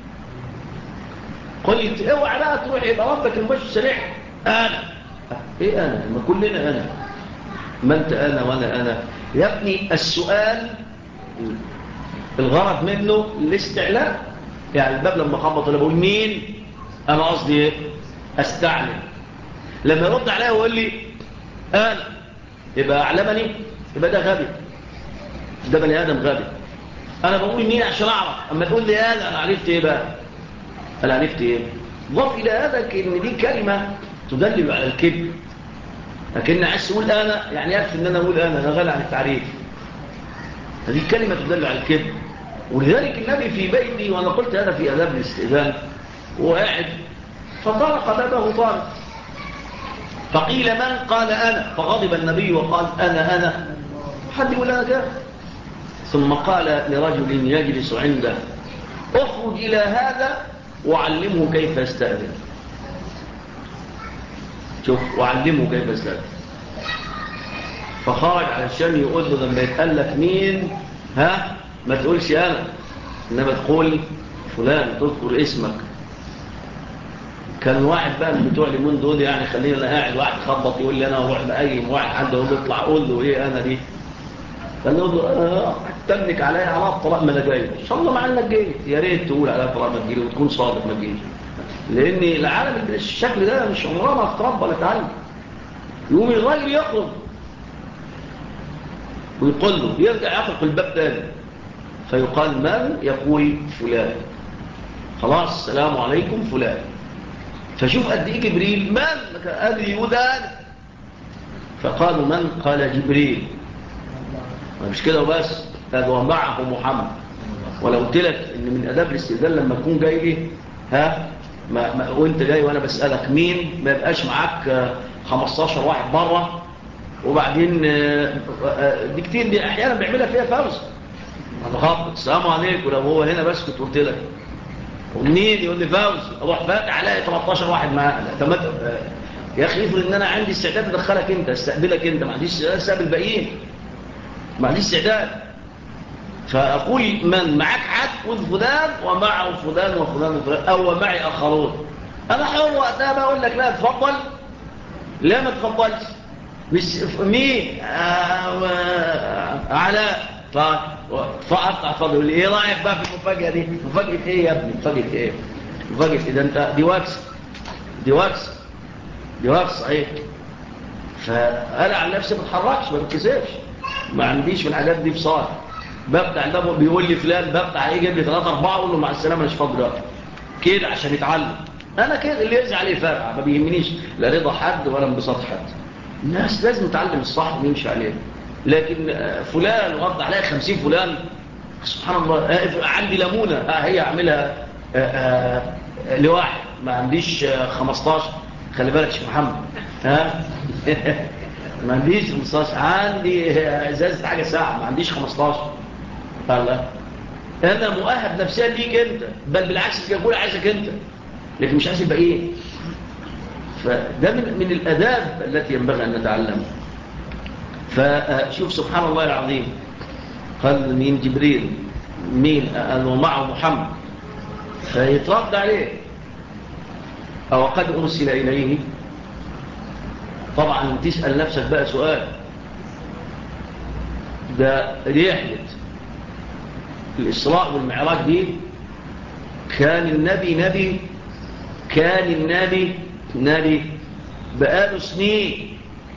قلت اوعى بقى تروح يبقى ربك المباشر سريع. انا ايه انا؟ ما كلنا انا. ما انت انا وانا انا يا ابني. السؤال الغرض منه الاستعلاء. يعني الباب لما خبط انا بقول مين، انا قصدي ايه؟ استعلم. لما يرد عليا ويقول لي انا يبقى اعلمني، يبقى ده غبي، ده بني ادم غبي. انا بقول مين عشان اعرف. اما تقول لي انا عرفت ايه بقى؟ انا عرفت ايه؟ ضف الى هذا ان دي كلمه تدلل على الكذب. لكن عايز تقول انا يعني يكفي ان انا اقول انا غني عن التعريف. هذه كلمه تدل على الكذب. ولذلك النبي في بيتي، وانا قلت هذا في اداب الاستئذان، وقاعد فطرق بابه طارق، فقيل من؟ قال انا. فغضب النبي وقال انا حد يقول انا كده. ثم قال لرجل يجلس عنده اخرج الى هذا وعلمه كيف يستأذن. شوف، وعلمه كيف يستأذن. فخرج علشان يقول له لما يتقال لك مين، ها ما تقولش انا، انما تقول فلان، تذكر اسمك. كان واحد بقى من بتوع اليمون دول يعني خلينا انا قاعد واحد خبط يقول لي انا، واروح بقيم واحد عنده يقول له اطلع قول له ايه انا دي. كان يقول له تملك عليا على الطلاق ما انا جاي ان شاء الله مع انك جيت يا ريت تقول على الطلاق ما تجيلي وتكون صادق ما تجيلي لان العالم بالشكل ده مش عمرها ما هتتربى ولا تتعلم يقوم الراجل يخرج ويقول له يرجع يطرق الباب تاني فيقال من يقول فلان خلاص السلام عليكم فلان فشوف قد ايه جبريل من قال يودان فقالوا من قال جبريل مش كده وبس هذا ومعه محمد ولو قلت لك ان من اداب الاستئذان لما تكون جاي لي وانت جاي وانا بسالك مين ما يبقاش معاك 15 واحد بره وبعدين دي كتير دي احيانا بيعملها فيها فوز انا السلام عليكم ولو هو هنا بس كنت قلت لك ومنين يقول لي فوز اروح فاتح الاقي 13 واحد معانا يا اخي افرض ان انا عندي استعداد ادخلك انت استقبلك انت ما عنديش استقبل الباقيين ما عنديش استعداد فاقول من معك حد فلان ومعه فلان وفلان وفلان او معي اخرون انا حر وقتها بقول لك لا تفضل لا ما تفضلش مش مين علاء فافتح فضل ايه رايك بقى في المفاجاه دي مفاجاه ايه يا ابني مفاجاه ايه ده انت دي واكس صحيح فانا عن نفسي ما بتحركش ما بتكسفش ما عنديش من الحاجات دي بصار بفتح الباب بيقول لي فلان بفتح يجيب لي 3 4 اقول له مع السلامه مش فاضي دلوقتي كده عشان يتعلم انا كده اللي يزعل يفرقع ما بيهمنيش لا رضا حد ولا انبساط حد الناس لازم تتعلم الصح ويمشي عليه لكن فلان وضع عليها 50 فلان سبحان الله عندي ليمونه هي اعملها لواحد ما عنديش 15 خلي بالك يا محمد ما عنديش 15 عندي ازازه حاجه ساعه ما عنديش 15 قال لا انا مؤهب نفسيا ليك انت بل بالعكس يقول عايزك انت لكن مش عايز يبقى ايه فده من الاداب التي ينبغي ان نتعلمها فشوف سبحان الله العظيم قال مين جبريل مين قال ومعه محمد فيترد عليه او قد ارسل اليه طبعا تسال نفسك بقى سؤال ده رحله الاسراء والمعراج دي كان النبي بقاله سنين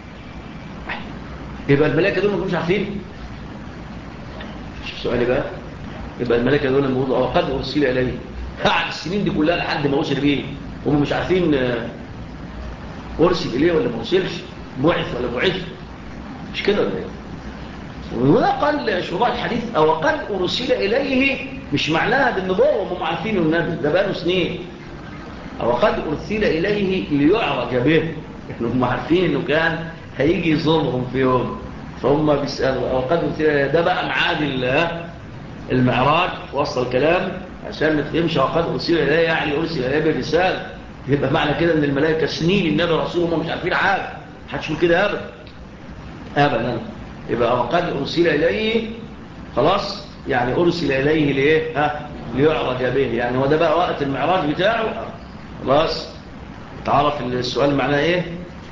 يبقى الملائكه دول ما كانوش عارفين شوف سؤالي بقى يبقى الملائكه دول لما يقولوا قد ارسل اليه بعد السنين دي كلها لحد ما وصل بيه هم مش عارفين ارسل اليه ولا ما ارسلش بعث ولا بعث مش كده ولا ايه وهنا قال شروح الحديث او قد ارسل اليه مش معناها بالنبوه وهم عارفين النبي ده بقاله سنين او قد ارسل اليه ليعرج به هم عارفين انه كان هيجي يزورهم في يوم فهم بيسالوا او قد ارسل ده بقى معاد المعراج وصل الكلام عشان ما تفهمش وقد ارسل اليه يعني ارسل اليه بالرساله يبقى معنى كده ان الملائكه سنين النبي رسولهم مش عارفين حاجه محدش يقول كده ابدا يبقى وقد ارسل اليه خلاص يعني ارسل اليه ليه ليعرج به يعني وده بقى وقت المعراج بتاعه خلاص تعرف السؤال معناه ايه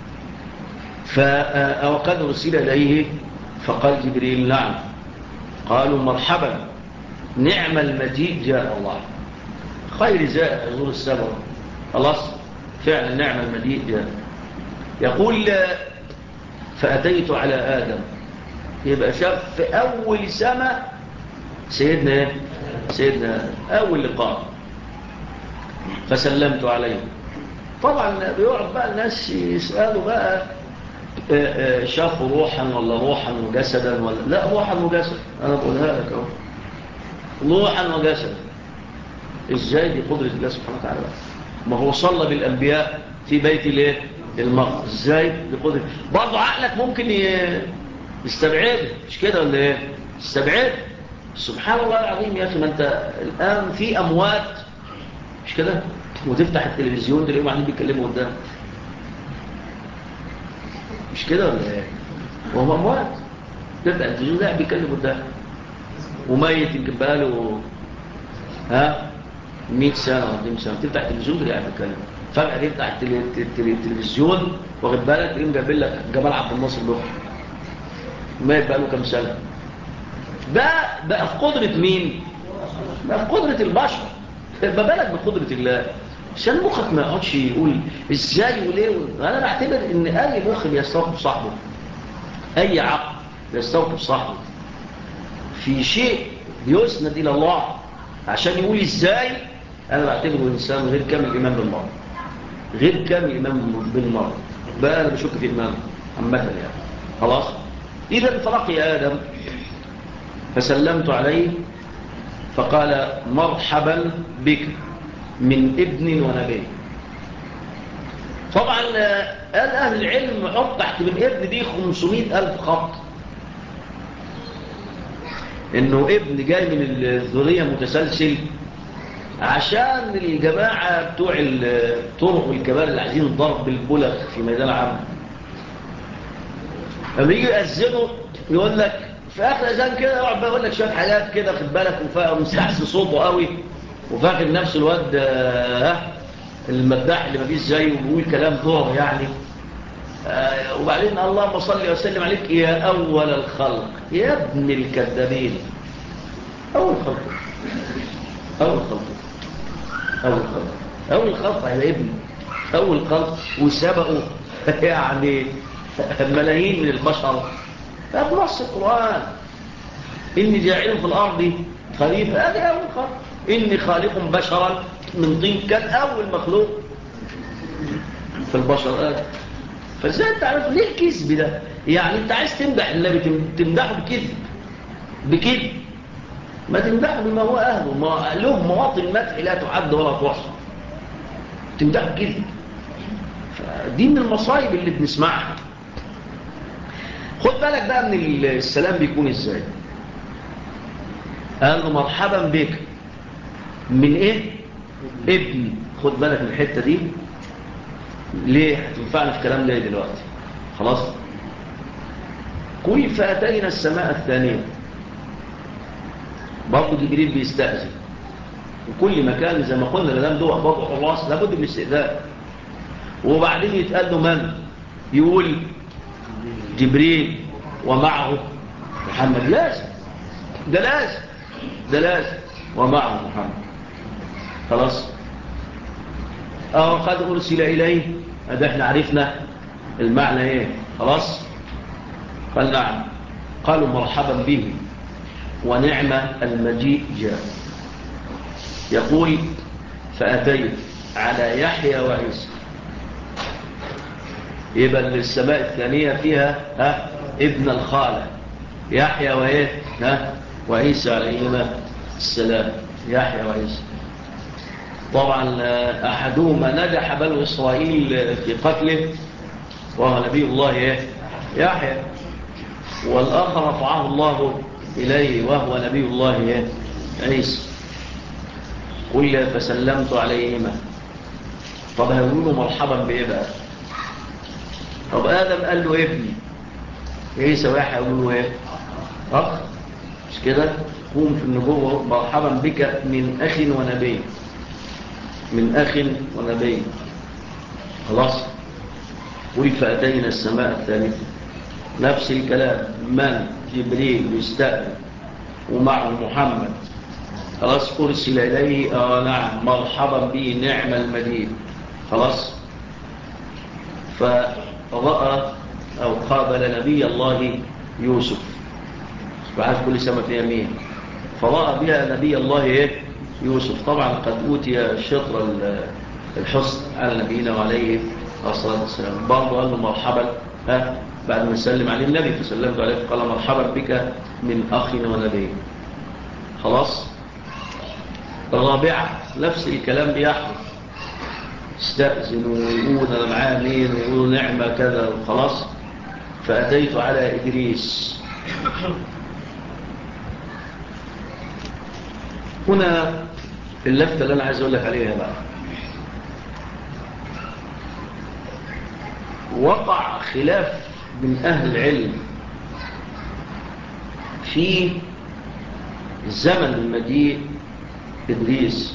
وقد ارسل اليه فقال جبريل نعم قالوا مرحبا نعم المجيء جاء الله خير جاء يزور السبب خلاص فعلا نعم المجيء جاء يقول فأتيت على آدم يبقى شاف في أول سماء سيدنا أول لقاء فسلمت عليه طبعا بيقعد بقى الناس يسألوا بقى شافوا روحا ولا روحا وجسدا ولا لا روحا وجسد أنا بقولها لك اهو روحا وجسدا ازاي دي قدرة الله سبحانه وتعالى ما هو صلى بالأنبياء في بيت الايه المقدس ازاي بقدرة برضه عقلك ممكن يستبعد مش كده ولا ايه يستبعد سبحان الله العظيم يا اخي ما انت الان في اموات مش كده وتفتح التلفزيون تلاقيهم قاعدين بيتكلموا قدام مش كده ولا ايه وهم اموات تفتح التلفزيون قاعد بيتكلم قدام وميت يمكن بقاله 100 سنه ولا 200 سنه تفتح التلفزيون تلاقيه قاعد بيتكلم فجاه تفتح التلفزيون واخد بالك تلاقيهم جايبين لك جمال عبد الناصر له ميت بقاله كام سنه بقى في قدرة مين؟ بقى في قدرة البشر، ما بالك بقدرة الله. عشان مخك ما يقعدش يقول ازاي وليه. انا بعتبر ان اي مخ بيستوقف صاحبه، اي عقل بيستوقف صاحبه في شيء بيسند الى الله عشان يقول ازاي، انا بعتبره انسان غير كامل الايمان بالمرض، غير كامل الايمان بالمرض. بقى انا بشك في ايمانه عامه يعني. خلاص. اذا فلقي ادم فسلمت عليه فقال مرحبا بك من ابن ونبي. طبعا قال اهل العلم حط تحت من ابن دي 500,000 خط، انه ابن جاي من الذرية متسلسل، عشان الجماعة بتوع الطرق والكبار اللي عايزين الضرب بالبلغ في ميدان عام، لما يجي يأذنوا يقول لك في اخر اذان كده يقعد بقى يقول لك شويه حاجات كده خد بالك، ومستحسن صوته قوي وفاكر نفس الواد المداح اللي ما فيش زيه وبيقول كلام ظهر يعني. وبعدين اللهم صل وسلم عليك يا اول الخلق يا ابن الكذابين. اول خلق اول خلق اول خلق اول خلق يا ابني، اول خلق وسبقوا يعني ملايين من البشر بنص القرآن. إني جاعل في الأرض خليفة، هذا أول خلق. إني خالق بشرا من طين، كان أول مخلوق في البشر. فإزاي أنت عارف ليه الكذب ده؟ يعني أنت عايز تمدح النبي تمدحه بكذب، بكذب. ما تمدحه بما هو أهله، ما له مواطن مدح لا تعد ولا تحصى، تمدحه بكذب. فدي من المصايب اللي بنسمعها. خد بالك بقى من السلام بيكون ازاي. قال له مرحبا بك من ايه؟ ابن. خد بالك من الحتة دي ليه هتنفعنا في كلام ليه دلوقتي. خلاص. قل فأتينا السماء الثانية، برضو جبريل بيستأذن، وكل مكان زي ما قلنا لدام دوح بضع الراس لابد من الاستئذان. وبعدين يتقال له من؟ يقول جبريل ومعه محمد. لازم ده لازم ومعه محمد. خلاص. قد أرسل إليه، هذا احنا عرفنا المعنى ايه. خلاص. قال نعم. قالوا مرحبا به ونعم المجيء جاء. يقول فأتيت على يحيى وعيسى. يبقى السماء الثانية فيها ابن الخالة يحيى وإيه وعيسى عليهما السلام. يحيى وعيسى. طبعا أحدهما نجح بنو إسرائيل في قتله وهو نبي الله يحيى، والآخر رفعه الله إليه وهو نبي الله عيسى. قل فسلمت عليهما. طب هيقولوا مرحبا بإيه بقى؟ طب آدم قال له ابني، عيسى ويحيى يقولوا ايه؟ أخ. مش كده؟ قوم في النبوة مرحبا بك من أخ ونبي، من أخ ونبي. خلاص. قل فأتينا السماء الثالثة، نفس الكلام. من؟ جبريل يستأذن ومعه محمد. خلاص. أرسل إليه نعم مرحبا به نعم المجيء. خلاص. فرأى أو قابل نبي الله يوسف، وعاد كل سماء في يمين، فرأى بها نبي الله يوسف. طبعا قد أوتي شطر الحسن على نبينا وعليه الصلاة والسلام. برضو قال له مرحبا بعد ما سلم عليه النبي فسلمت عليه قال مرحبا بك من أخ ونبي. خلاص. الرابعة نفس الكلام بيحدث، استأذنوا ويقولوا أنا معاه مين ويقولوا نعمة كذا. خلاص. فأتيت على إدريس. هنا اللفتة اللي أنا عايز أقول لك عليها بقى. وقع خلاف من أهل العلم في زمن مجيء إدريس.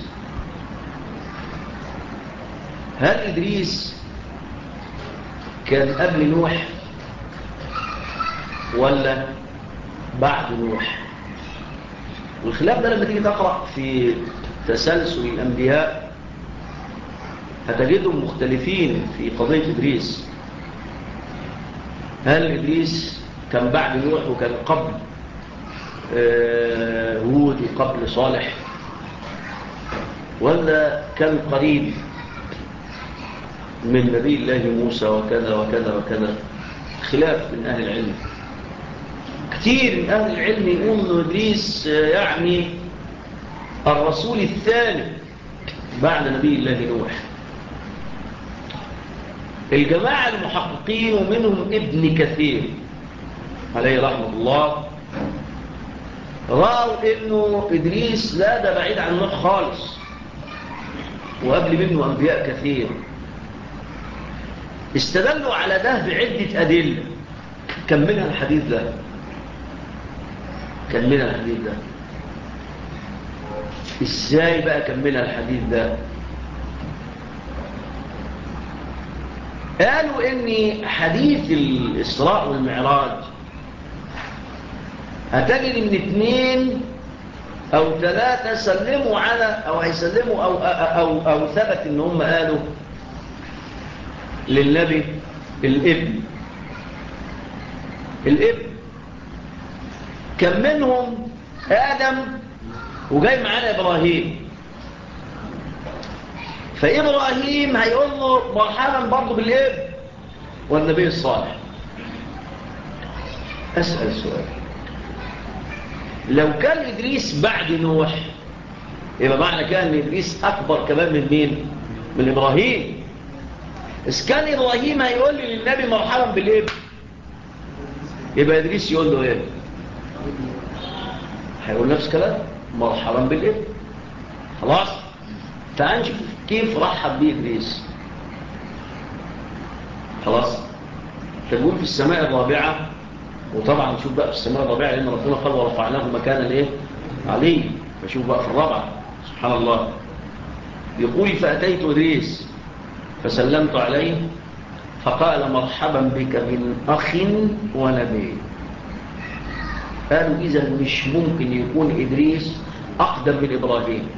هل إدريس كان قبل نوح ولا بعد نوح؟ والخلاف ده لما تيجي تقرأ في تسلسل الأنبياء هتجدهم مختلفين في قضية إدريس. هل إدريس كان بعد نوح وكان قبل هود وقبل صالح، ولا كان قريب من نبي الله موسى وكذا وكذا وكذا؟ خلاف من أهل العلم. كثير من أهل العلم يقول أن إدريس يعني الرسول الثاني بعد نبي الله نوح. الجماعة المحققين ومنهم ابن كثير عليه رحمة الله رأوا إنه إدريس لا ده بعيد عن نوح خالص، وقبل منه أنبياء كثير. استدلوا على ده بعدة أدلة. كم منها الحديث ده؟ إزاي بقى كم منها الحديث ده؟ قالوا إن حديث الإسراء والمعراج هتجد إن 2 أو 3 سلموا على أو هيسلموا أو ثبت إن هم قالوا للنبي الابن. كم منهم آدم وجاي معانا إبراهيم، فإبراهيم هيقول له مرحبا برضه بالابن والنبي الصالح. أسأل سؤال، لو كان إدريس بعد نوح يبقى معنى كان إدريس أكبر كمان من مين؟ من إبراهيم. إذا كان إبراهيم هيقول للنبي مرحبا بالابن، يبقى إدريس يقول له إيه؟ هيقول نفس كلام مرحبا بالابن. خلاص؟ تعال نشوف كيف رحب بيه إدريس. خلاص؟ تقول في السماء الرابعة، وطبعا نشوف بقى في السماء الرابعة لأن ربنا قال ورفعناه مكانا إيه؟ عليه. فشوف بقى في الرابعة سبحان الله يقول فأتيت إدريس فسلمت عليه فقال مرحبا بك من أخ ونبي. قالوا إذا مش ممكن يكون إدريس أقدم من إبراهيم،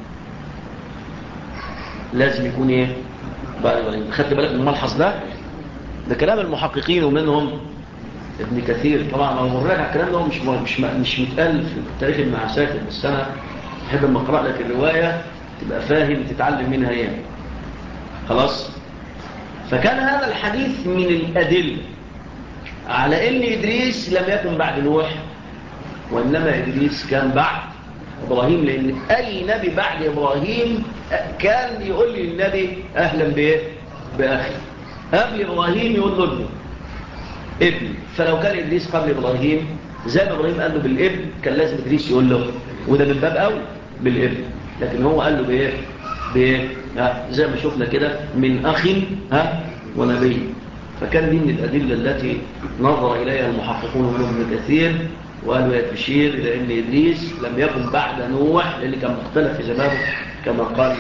لازم يكون إيه؟ بقى إبراهيم. خدت بالك من الملحظ ده؟ ده كلام المحققين ومنهم ابن كثير. طبعا لو مرجع الكلام ده مش متقال في تاريخ ابن عساكر، بس أنا أحب لما أقرأ لك الرواية تبقى فاهم تتعلم منها إيه. خلاص؟ فكان هذا الحديث من الأدلة على أن إدريس لم يكن بعد نوح، وإنما إدريس كان بعد إبراهيم، لأن أي نبي بعد إبراهيم كان يقول للنبي أهلا بإيه؟ بأخي. قبل إبراهيم يقول له ابن. فلو كان إدريس قبل إبراهيم زي ما إبراهيم قال له بالابن كان لازم إدريس يقول له، وده من باب أول بالابن. لكن هو قال له بإيه؟ زي ما شفنا كده من أخ ونبي. فكان دي من الأدلة التي نظر إليها المحققون من ابن كثير وقالوا يتشير إلى أن إدريس لم يكن بعد نوح، لأن كان مختلف في زمانه كما قال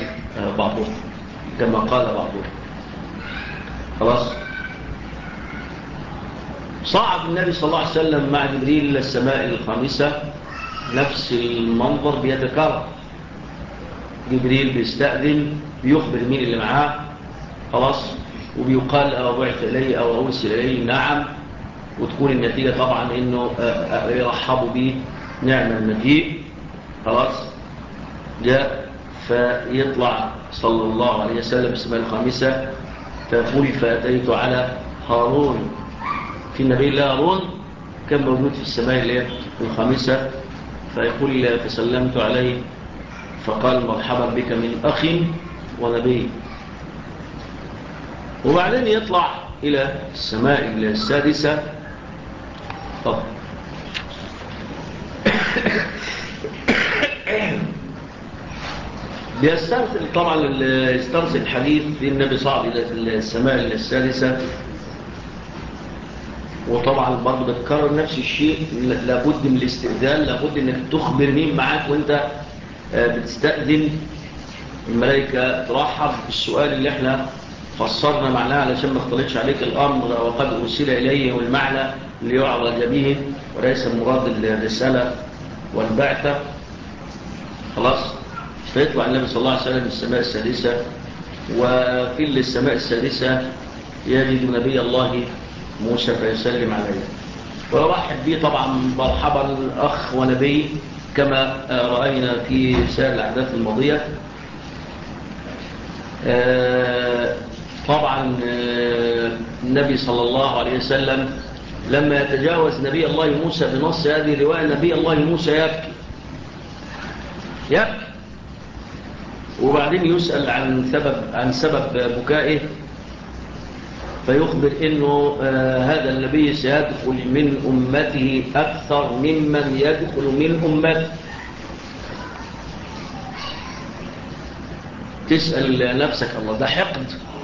بعضهم. خلاص؟ صعد النبي صلى الله عليه وسلم مع جبريل إلى السماء الخامسة، نفس المنظر بيتكرر. جبريل بيستأذن بيخبر مين اللي معاه، خلاص، وبيقال بعث إليه أو أرسل إليه نعم، وتكون النتيجة طبعا إنه يرحبوا به نعم المجيء. خلاص جاء فيطلع صلى الله عليه وسلم السماء الخامسة فيقول فأتيت على هارون. في النبي الله هارون كان موجود في السماء الخامسة، فيقول فسلمت عليه فقال مرحبا بك من أخ ونبي. وبعدين يطلع إلى السماء السادسة. طب بيسترسل طبعا يسترسل الحديث في النبي صعد إلى السماء السادسة، وطبعا برضه بتكرر نفس الشيء. لابد من الاستئذان، لابد انك تخبر مين معاك وانت بتستأذن. الملائكة ترحب بالسؤال اللي احنا فسرنا معناه علشان ما اختلطش عليك الأمر وقد أرسل إليه، والمعنى اللي يعرض به وليس مراد الرسالة والبعثة. خلاص. فيطلع النبي صلى الله عليه وسلم السماء السادسة، وفي السماء السادسة يجد نبي الله موسى فيسلم عليه ويرحب به طبعا، مرحبا أخ ونبي، كما رأينا في سائر الأحداث الماضية. طبعا النبي صلى الله عليه وسلم لما يتجاوز نبي الله موسى بنص هذه الرواية، نبي الله موسى يبكي وبعدين يسأل عن سبب بكائه، فيخبر انه هذا النبي سيدخل من امته اكثر ممن يدخل من امته. تسأل نفسك الله، ده حقد؟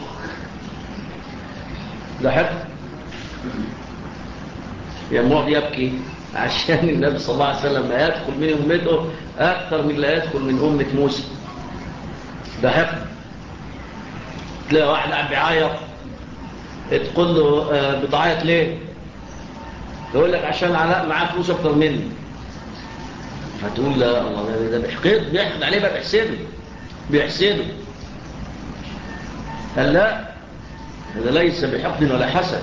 ده حقد؟ يموت يبكي عشان النبي صلى الله عليه وسلم لا يدخل من امته اكثر من لا يدخل من امة موسى. ده حقد. تلاقي واحد قاعد بيعيط، تقول له بتعيط ليه؟ يقول لك عشان علاء معاه فلوس اكتر مني. هتقول لا الله، ده بيحقد عليه بقى، بيحسده. قال لا، هذا ليس بحقد ولا حسد،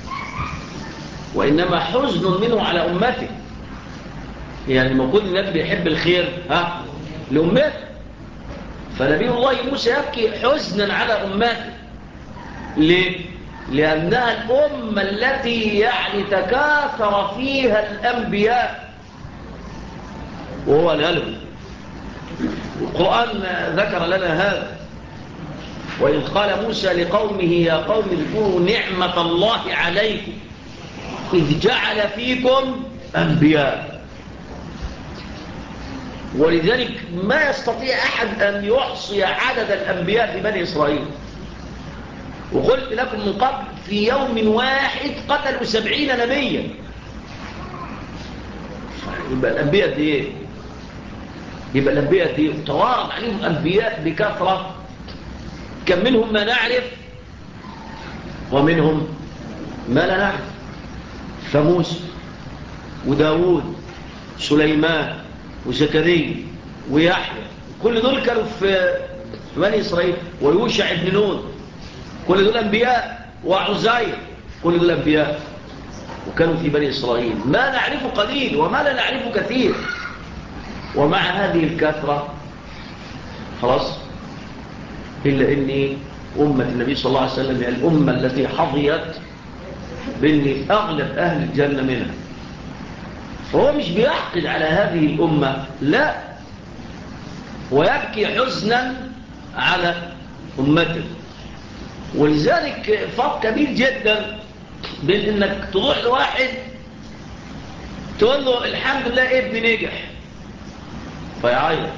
وإنما حزن منه على أمته. يعني ما كل النبي بيحب الخير لأمته، فنبي الله موسى يبكي حزنا على أمته. ليه؟ لأنها الأمة التي يعني تكاثر فيها الأنبياء وهو الألم. القرآن ذكر لنا هذا، وإذ قال موسى لقومه يا قوم اذكروا نعمة الله عليكم إذ جعل فيكم أنبياء. ولذلك ما يستطيع أحد أن يحصي عدد الأنبياء في بني إسرائيل. وقلت لكم من قبل في يوم واحد قتلوا 70 نبيا. يبقى الأنبياء دي ايه؟ يبقى الأنبياء دي توارد عليهم أنبياء بكثرة، كم منهم ما نعرف ومنهم ما لا نعرف. فموسى وداود سليمان وزكريا ويحيى، كل دول كانوا في بني إسرائيل. ويوشع ابن نون، كل دول أنبياء. وعزير، كل دول أنبياء وكانوا في بني إسرائيل. ما نعرفه قليل وما لا نعرفه كثير. ومع هذه الكثرة خلاص، إلا أن أمة النبي صلى الله عليه وسلم هي الأمة التي حظيت بأن أغلب أهل الجنة منها. فهو مش بيحقد على هذه الأمة، لا، ويبكي حزنا على أمته. ولذلك فرق كبير جدا بين انك تروح لواحد تقول له الحمد لله ابني نجح فيعيط.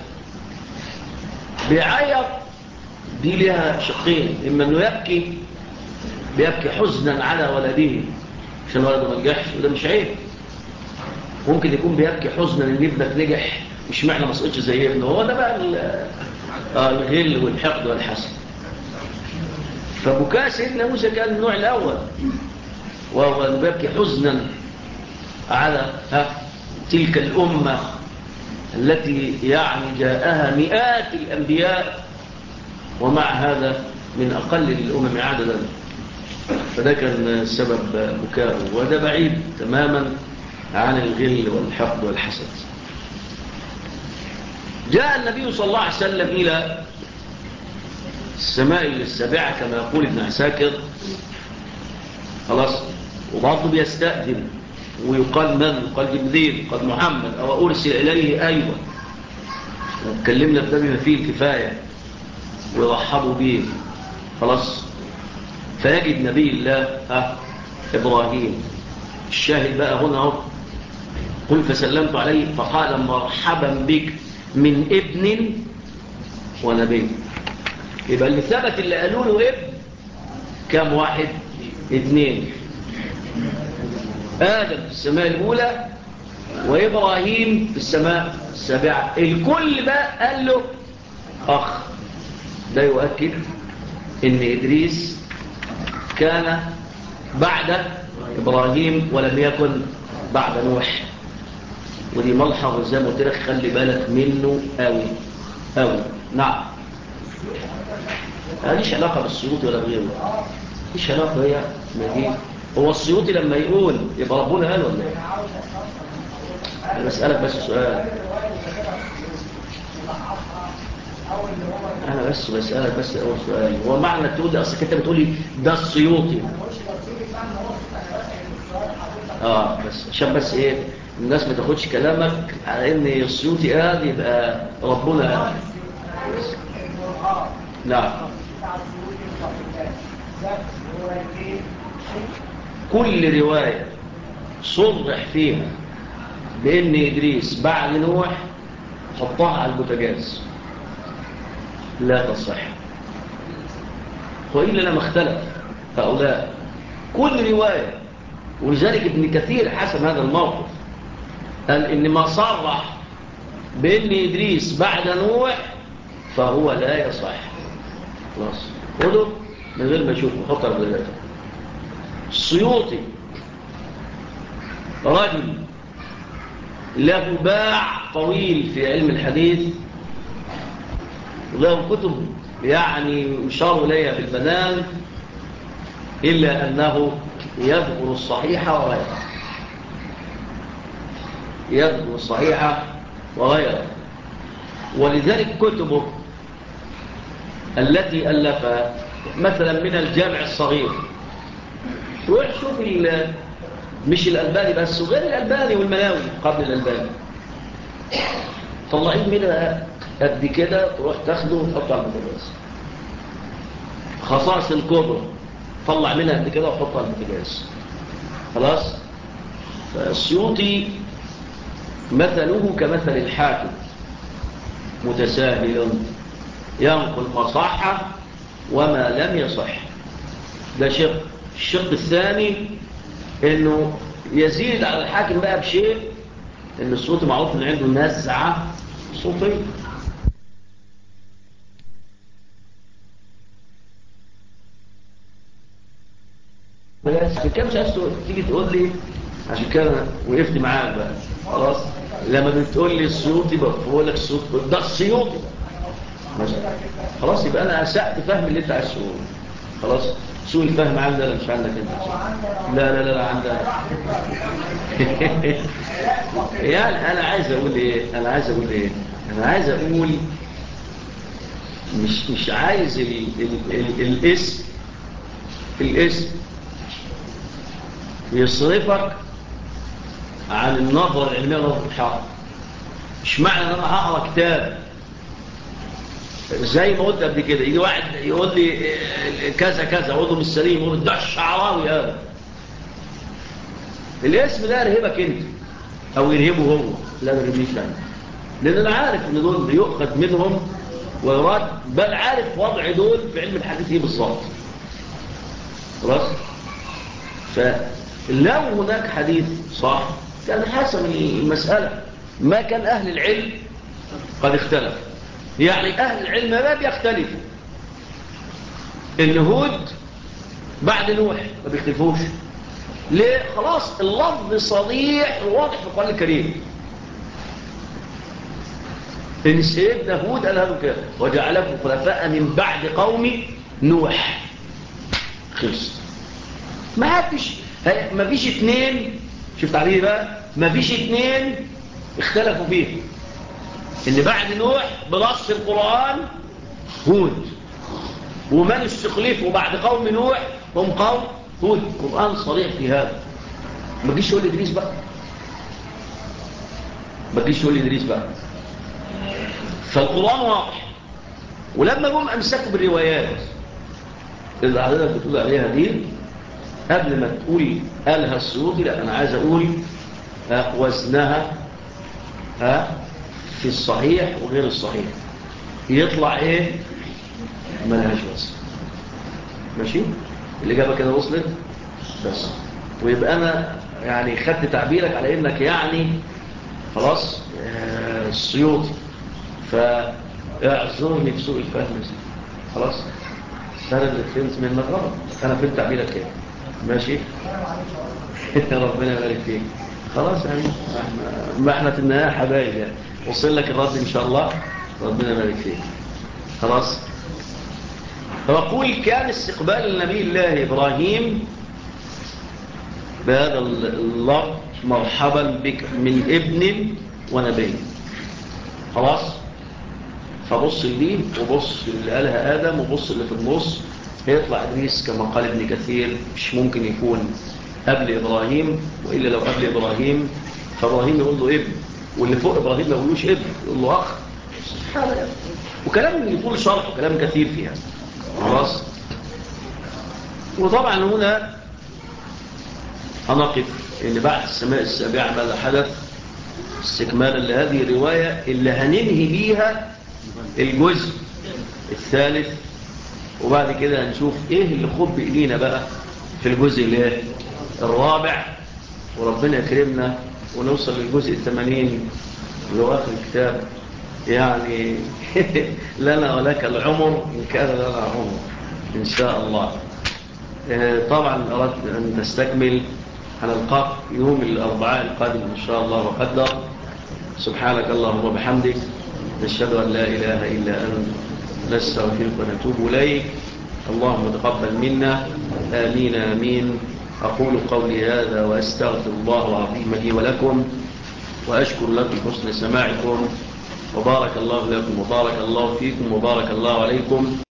بيعيط دي لها شقين، اما انه بيبكي حزنا على ولده عشان ولده ما نجحش، وده مش عيب. ممكن يكون بيبكي حزنا ان ابنك نجح، مش معنى ما سقطش زي ابنه. هو ده بقى الغل والحقد والحسد. فبكاء سيدنا موسى كان النوع الأول، وهو أن يبكي حزنا على تلك الأمة التي يعني جاءها مئات الأنبياء، ومع هذا من أقل الأمم عددا. فده كان سبب بكاءه، وده بعيد تماما عن الغل والحقد والحسد. جاء النبي صلى الله عليه وسلم إلى السماء السابعة كما يقول ابن عساكر، خلاص، وبعضه بيستأذن ويقال من؟ قال جبريل، قال محمد، أو أرسل إليه. أيوة، واتكلمنا في ده بما فيه الكفاية ويرحبوا به. خلاص، فيجد نبي الله إبراهيم. الشاهد بقى هنا قل فسلمت عليه فقال مرحبا بك من ابن ونبي. يبقى اللي ثبت اللي قالوا له ابن كم واحد؟ 2. آدم في السماء الأولى وإبراهيم في السماء السابعة. الكل بقى قال له أخ. ده يؤكد إن إدريس كان بعد إبراهيم ولم يكن بعد نوح. ودي ملحظ زي ما قلت لك خلي بالك منه قوي قوي. نعم، ماليش علاقة بالسيوطي ولا بغيره، ماليش علاقة هي ما. هو السيوطي لما يقول يبقى ربنا قال ولا ايه؟ انا بسألك بس سؤال، انا بس بسألك بس اول سؤال، هو معنى انك تقول ده اصلك انت بتقولي ده السيوطي بس عشان بس ايه الناس ما تاخدش كلامك على ان السيوطي قال يبقى ربنا قال. نعم، كل رواية صرح فيها بأن إدريس بعد نوح حطها على البوتاجاز لا تصح، وإلا لما اختلف هؤلاء كل رواية. ولذلك ابن كثير حسب هذا الموقف قال إن ما صرح بأن إدريس بعد نوح فهو لا يصح. خلاص خذوا من غير ما يشوفوا حطها على البوتاجاز. السيوطي رجل له باع طويل في علم الحديث، له كتب يعني يشار إليها في البنان، إلا أنه يذكر الصحيح وغيره، يذكر الصحيح وغيره. ولذلك كتبه التي ألفها مثلا من الجامع الصغير، روح شوف مش الألباني بس وغير الألباني والمناوي قبل الألباني، طلعين منها قد كده تروح تاخده وتحطه على البوتاجاز. خصائص الكبرى طلع منها قد كده وحطها على البوتاجاز. خلاص. فالسيوطي مثله كمثل الحاكم متساهل ينقل ما صح وما لم يصح. ده شق. الشق الثاني انه يزيد على الحاكم بقى بشيء، ان الصوت معروف ان عنده نزعة صوتية. بس كم مش عايز تيجي تقول لي عشان كده وقفت معاك بقى. خلاص لما بتقول لي السيوطي بقول لك السيوطي ده السيوطي خلاص، يبقى انا اسأت فهم اللي انت عايز تقوله. خلاص سوء الفهم عندنا مش عندك انت. لا عندنا. يعني انا عايز اقول ايه، انا عايز اقول مش عايز الاسم يصرفك عن النظر العلمية نظر الحق. مش معنى ان انا هقرا كتاب زي ما قلت قبل كده يجي واحد يقول لي كذا كذا اقول له مش سليم، يقول ده الشعراوي هذا. الاسم ده يرهبك انت او يرهبه هو، لا ما يرهبنيش انا، لان انا عارف ان دول بيؤخذ منهم ويراد، بل عارف وضع دول في علم الحديث ايه بالظبط. خلاص. فلو هناك حديث صح كان حسم المسألة، ما كان أهل العلم قد اختلف. يعني أهل العلم ما بيختلفوا، إن هود بعد نوح ما بيختلفوش. ليه؟ خلاص اللفظ صريح وواضح في القرآن الكريم إن سيدنا هود قال هذا كده وجعلكم خلفاء من بعد قوم نوح. خلص. ما فيش اتنين، شفت عليه بقى، ما فيش اتنين اختلفوا فيه ان بعد نوح بنص القرآن هود، ومن استخلفوا بعد قوم نوح هم قوم هود. القرآن صريح في هذا. ما تجيش تقول لي ادريس بقى، ما تجيش تقول لي ادريس بقى. فالقرآن واضح. ولما جم امسكوا بالروايات اللي حضرتك بتقول عليها دي، قبل ما تقول قالها السيوطي، لا انا عايز اقول وزنها في الصحيح وغير الصحيح يطلع ايه؟ ملهاش وزن. ماشي. الاجابه كده وصلت بس. ويبقى انا يعني خدت تعبيرك على انك يعني خلاص السيوطي، فاعذرني في سوء الفهم. خلاص انا اللي فهمت منك غلط، انا فهمت تعبيرك كده. ماشي. ربنا يبارك فيك. خلاص يعني ما احنا في النهاية حبايب يعني. وصل لك الرد إن شاء الله، ربنا يبارك فيك. خلاص. فأقول كان استقبال النبي الله إبراهيم بهذا اللفظ مرحبا بك من ابن ونبي. خلاص. فبص لي وبص اللي قالها آدم وبص اللي في النص، هيطلع إدريس كما قال ابن كثير مش ممكن يكون قبل إبراهيم، وإلا لو قبل إبراهيم فإبراهيم يقول له ابن، واللي فوق إبراهيم ما يقولوش ابن، يقول له أخ. وكلام يقول شرح وكلام كثير فيها. خلاص. وطبعا هنا هنقف إن بعد السماء السابعة ماذا حدث استكمالا لهذه الرواية اللي هننهي بيها الجزء الثالث، وبعد كده هنشوف ايه اللي خد بإيدينا بقى في الجزء الرابع، وربنا يكرمنا ونوصل للجزء 80 اللي هو آخر الكتاب يعني. لنا ولك العمر إن كان لنا عمر إن شاء الله. طبعا أردت أن نستكمل هنلقاك يوم الأربعاء القادم إن شاء الله وقدر. سبحانك اللهم وبحمدك، نشهد أن لا إله إلا أنت، نستغفرك ونتوب إليك. اللهم تقبل منا، آمين آمين. أقول قولي هذا وأستغفر الله العظيم لي ولكم، وأشكر لكم حسن سماعكم، وبارك الله لكم وبارك الله فيكم وبارك الله عليكم.